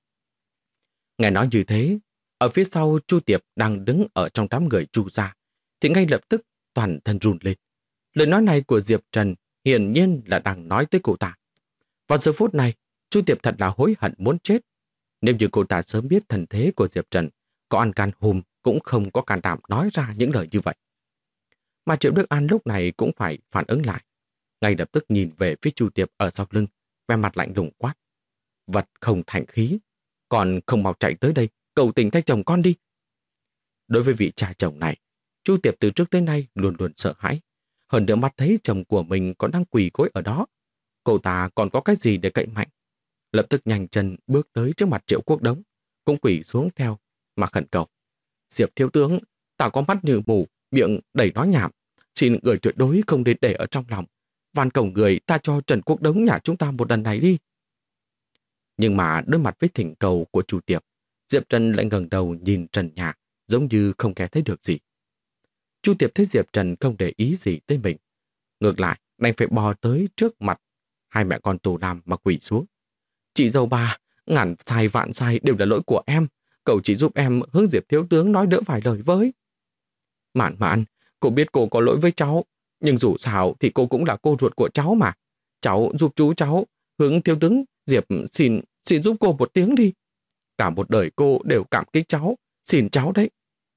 Nghe nói như thế, ở phía sau Chu Tiệp đang đứng ở trong đám người Chu gia, thì ngay lập tức toàn thân run lên. Lời nói này của Diệp Trần hiển nhiên là đang nói tới cô ta. Vào giờ phút này, Chu Tiệp thật là hối hận muốn chết. Nếu như cô ta sớm biết thần thế của Diệp Trần, có ăn can hùm cũng không có can đảm nói ra những lời như vậy. Mà Triệu Đức An lúc này cũng phải phản ứng lại. Ngay lập tức nhìn về phía Chu Tiệp ở sau lưng, vẻ mặt lạnh lùng quát. Vật không thành khí, còn không mau chạy tới đây, cầu tình thay chồng con đi. Đối với vị cha chồng này, Chu Tiệp từ trước tới nay luôn luôn sợ hãi. Hơn nữa mắt thấy chồng của mình còn đang quỳ gối ở đó. Cô ta còn có cái gì để cậy mạnh? Lập tức nhanh chân bước tới trước mặt Triệu Quốc Đống, cũng quỳ xuống theo mà khẩn cầu. Diệp thiếu tướng, ta có mắt như mù, miệng đầy nói nhảm. Xin người tuyệt đối không nên để ở trong lòng. Van cầu người ta cho Trần Quốc Đống nhà chúng ta một lần này đi. Nhưng mà đối mặt với thỉnh cầu của Chu Tiệp, Diệp Trần lại ngẩng đầu nhìn trần nhà, giống như không nghe thấy được gì. Chu Tiệp thấy Diệp Trần không để ý gì tới mình. Ngược lại, đành phải bò tới trước mặt hai mẹ con Tô Lam mà quỳ xuống. Chị dâu ba, ngàn sai vạn sai đều là lỗi của em. Cậu chỉ giúp em hướng Diệp thiếu tướng nói đỡ vài lời với. Mạn Mạn, cô biết cô có lỗi với cháu, nhưng dù sao thì cô cũng là cô ruột của cháu mà. Cháu giúp chú cháu, hướng thiếu tướng Diệp xin giúp cô một tiếng đi. Cả một đời cô đều cảm kích cháu, xin cháu đấy.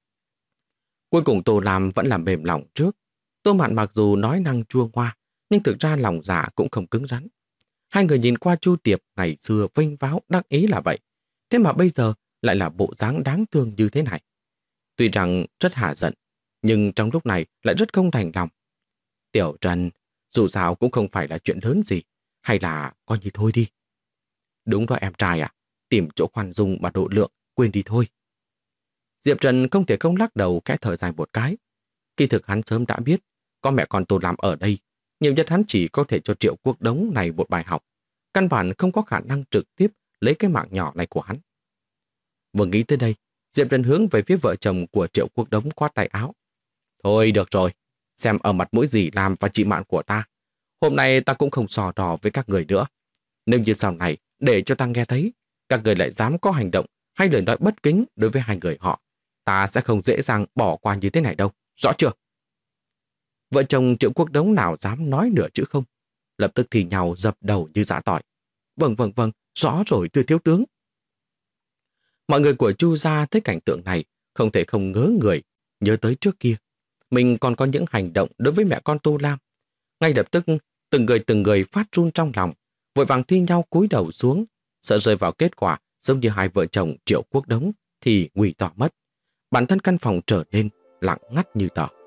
Cuối cùng Tô Lam vẫn làm mềm lòng trước. Tô Mạn mặc dù nói năng chua ngoa, nhưng thực ra lòng dạ cũng không cứng rắn. Hai người nhìn qua Chu Tiệp ngày xưa vênh váo đắc ý là vậy. Thế mà bây giờ lại là bộ dáng đáng thương như thế này. Tuy rằng rất hả giận, nhưng trong lúc này lại rất không đành lòng. Tiểu Trần, dù sao cũng không phải là chuyện lớn gì, hay là coi như thôi đi. Đúng rồi em trai à, tìm chỗ khoan dung mà độ lượng, quên đi thôi. Diệp Trần không thể không lắc đầu khẽ thở dài một cái. Kỳ thực hắn sớm đã biết, có mẹ con Tô Lam ở đây, nhiều nhất hắn chỉ có thể cho Triệu Quốc Đống này một bài học. Căn bản không có khả năng trực tiếp lấy cái mạng nhỏ này của hắn. Vừa nghĩ tới đây, Diệp Trần hướng về phía vợ chồng của Triệu Quốc Đống khoát tay áo. Thôi được rồi, xem ở mặt mũi gì làm và chị Mạn của ta. Hôm nay ta cũng không sò đỏ với các người nữa. Nếu như sau này để cho ta nghe thấy, các người lại dám có hành động hay lời nói bất kính đối với hai người họ, ta sẽ không dễ dàng bỏ qua như thế này đâu, rõ chưa? Vợ chồng Triệu Quốc Đống nào dám nói nửa chữ không, lập tức thì nhau dập đầu như giã tỏi. Vâng, rõ rồi thưa thiếu tướng. Mọi người của Chu gia thấy cảnh tượng này không thể không ngớ người, nhớ tới trước kia. Mình còn có những hành động đối với mẹ con Tô Lam. Ngay lập tức, từng người phát run trong lòng, vội vàng thi nhau cúi đầu xuống, sợ rơi vào kết quả giống như hai vợ chồng Triệu Quốc Đống thì nguy tỏ mất. Bản thân căn phòng trở nên lặng ngắt như tờ.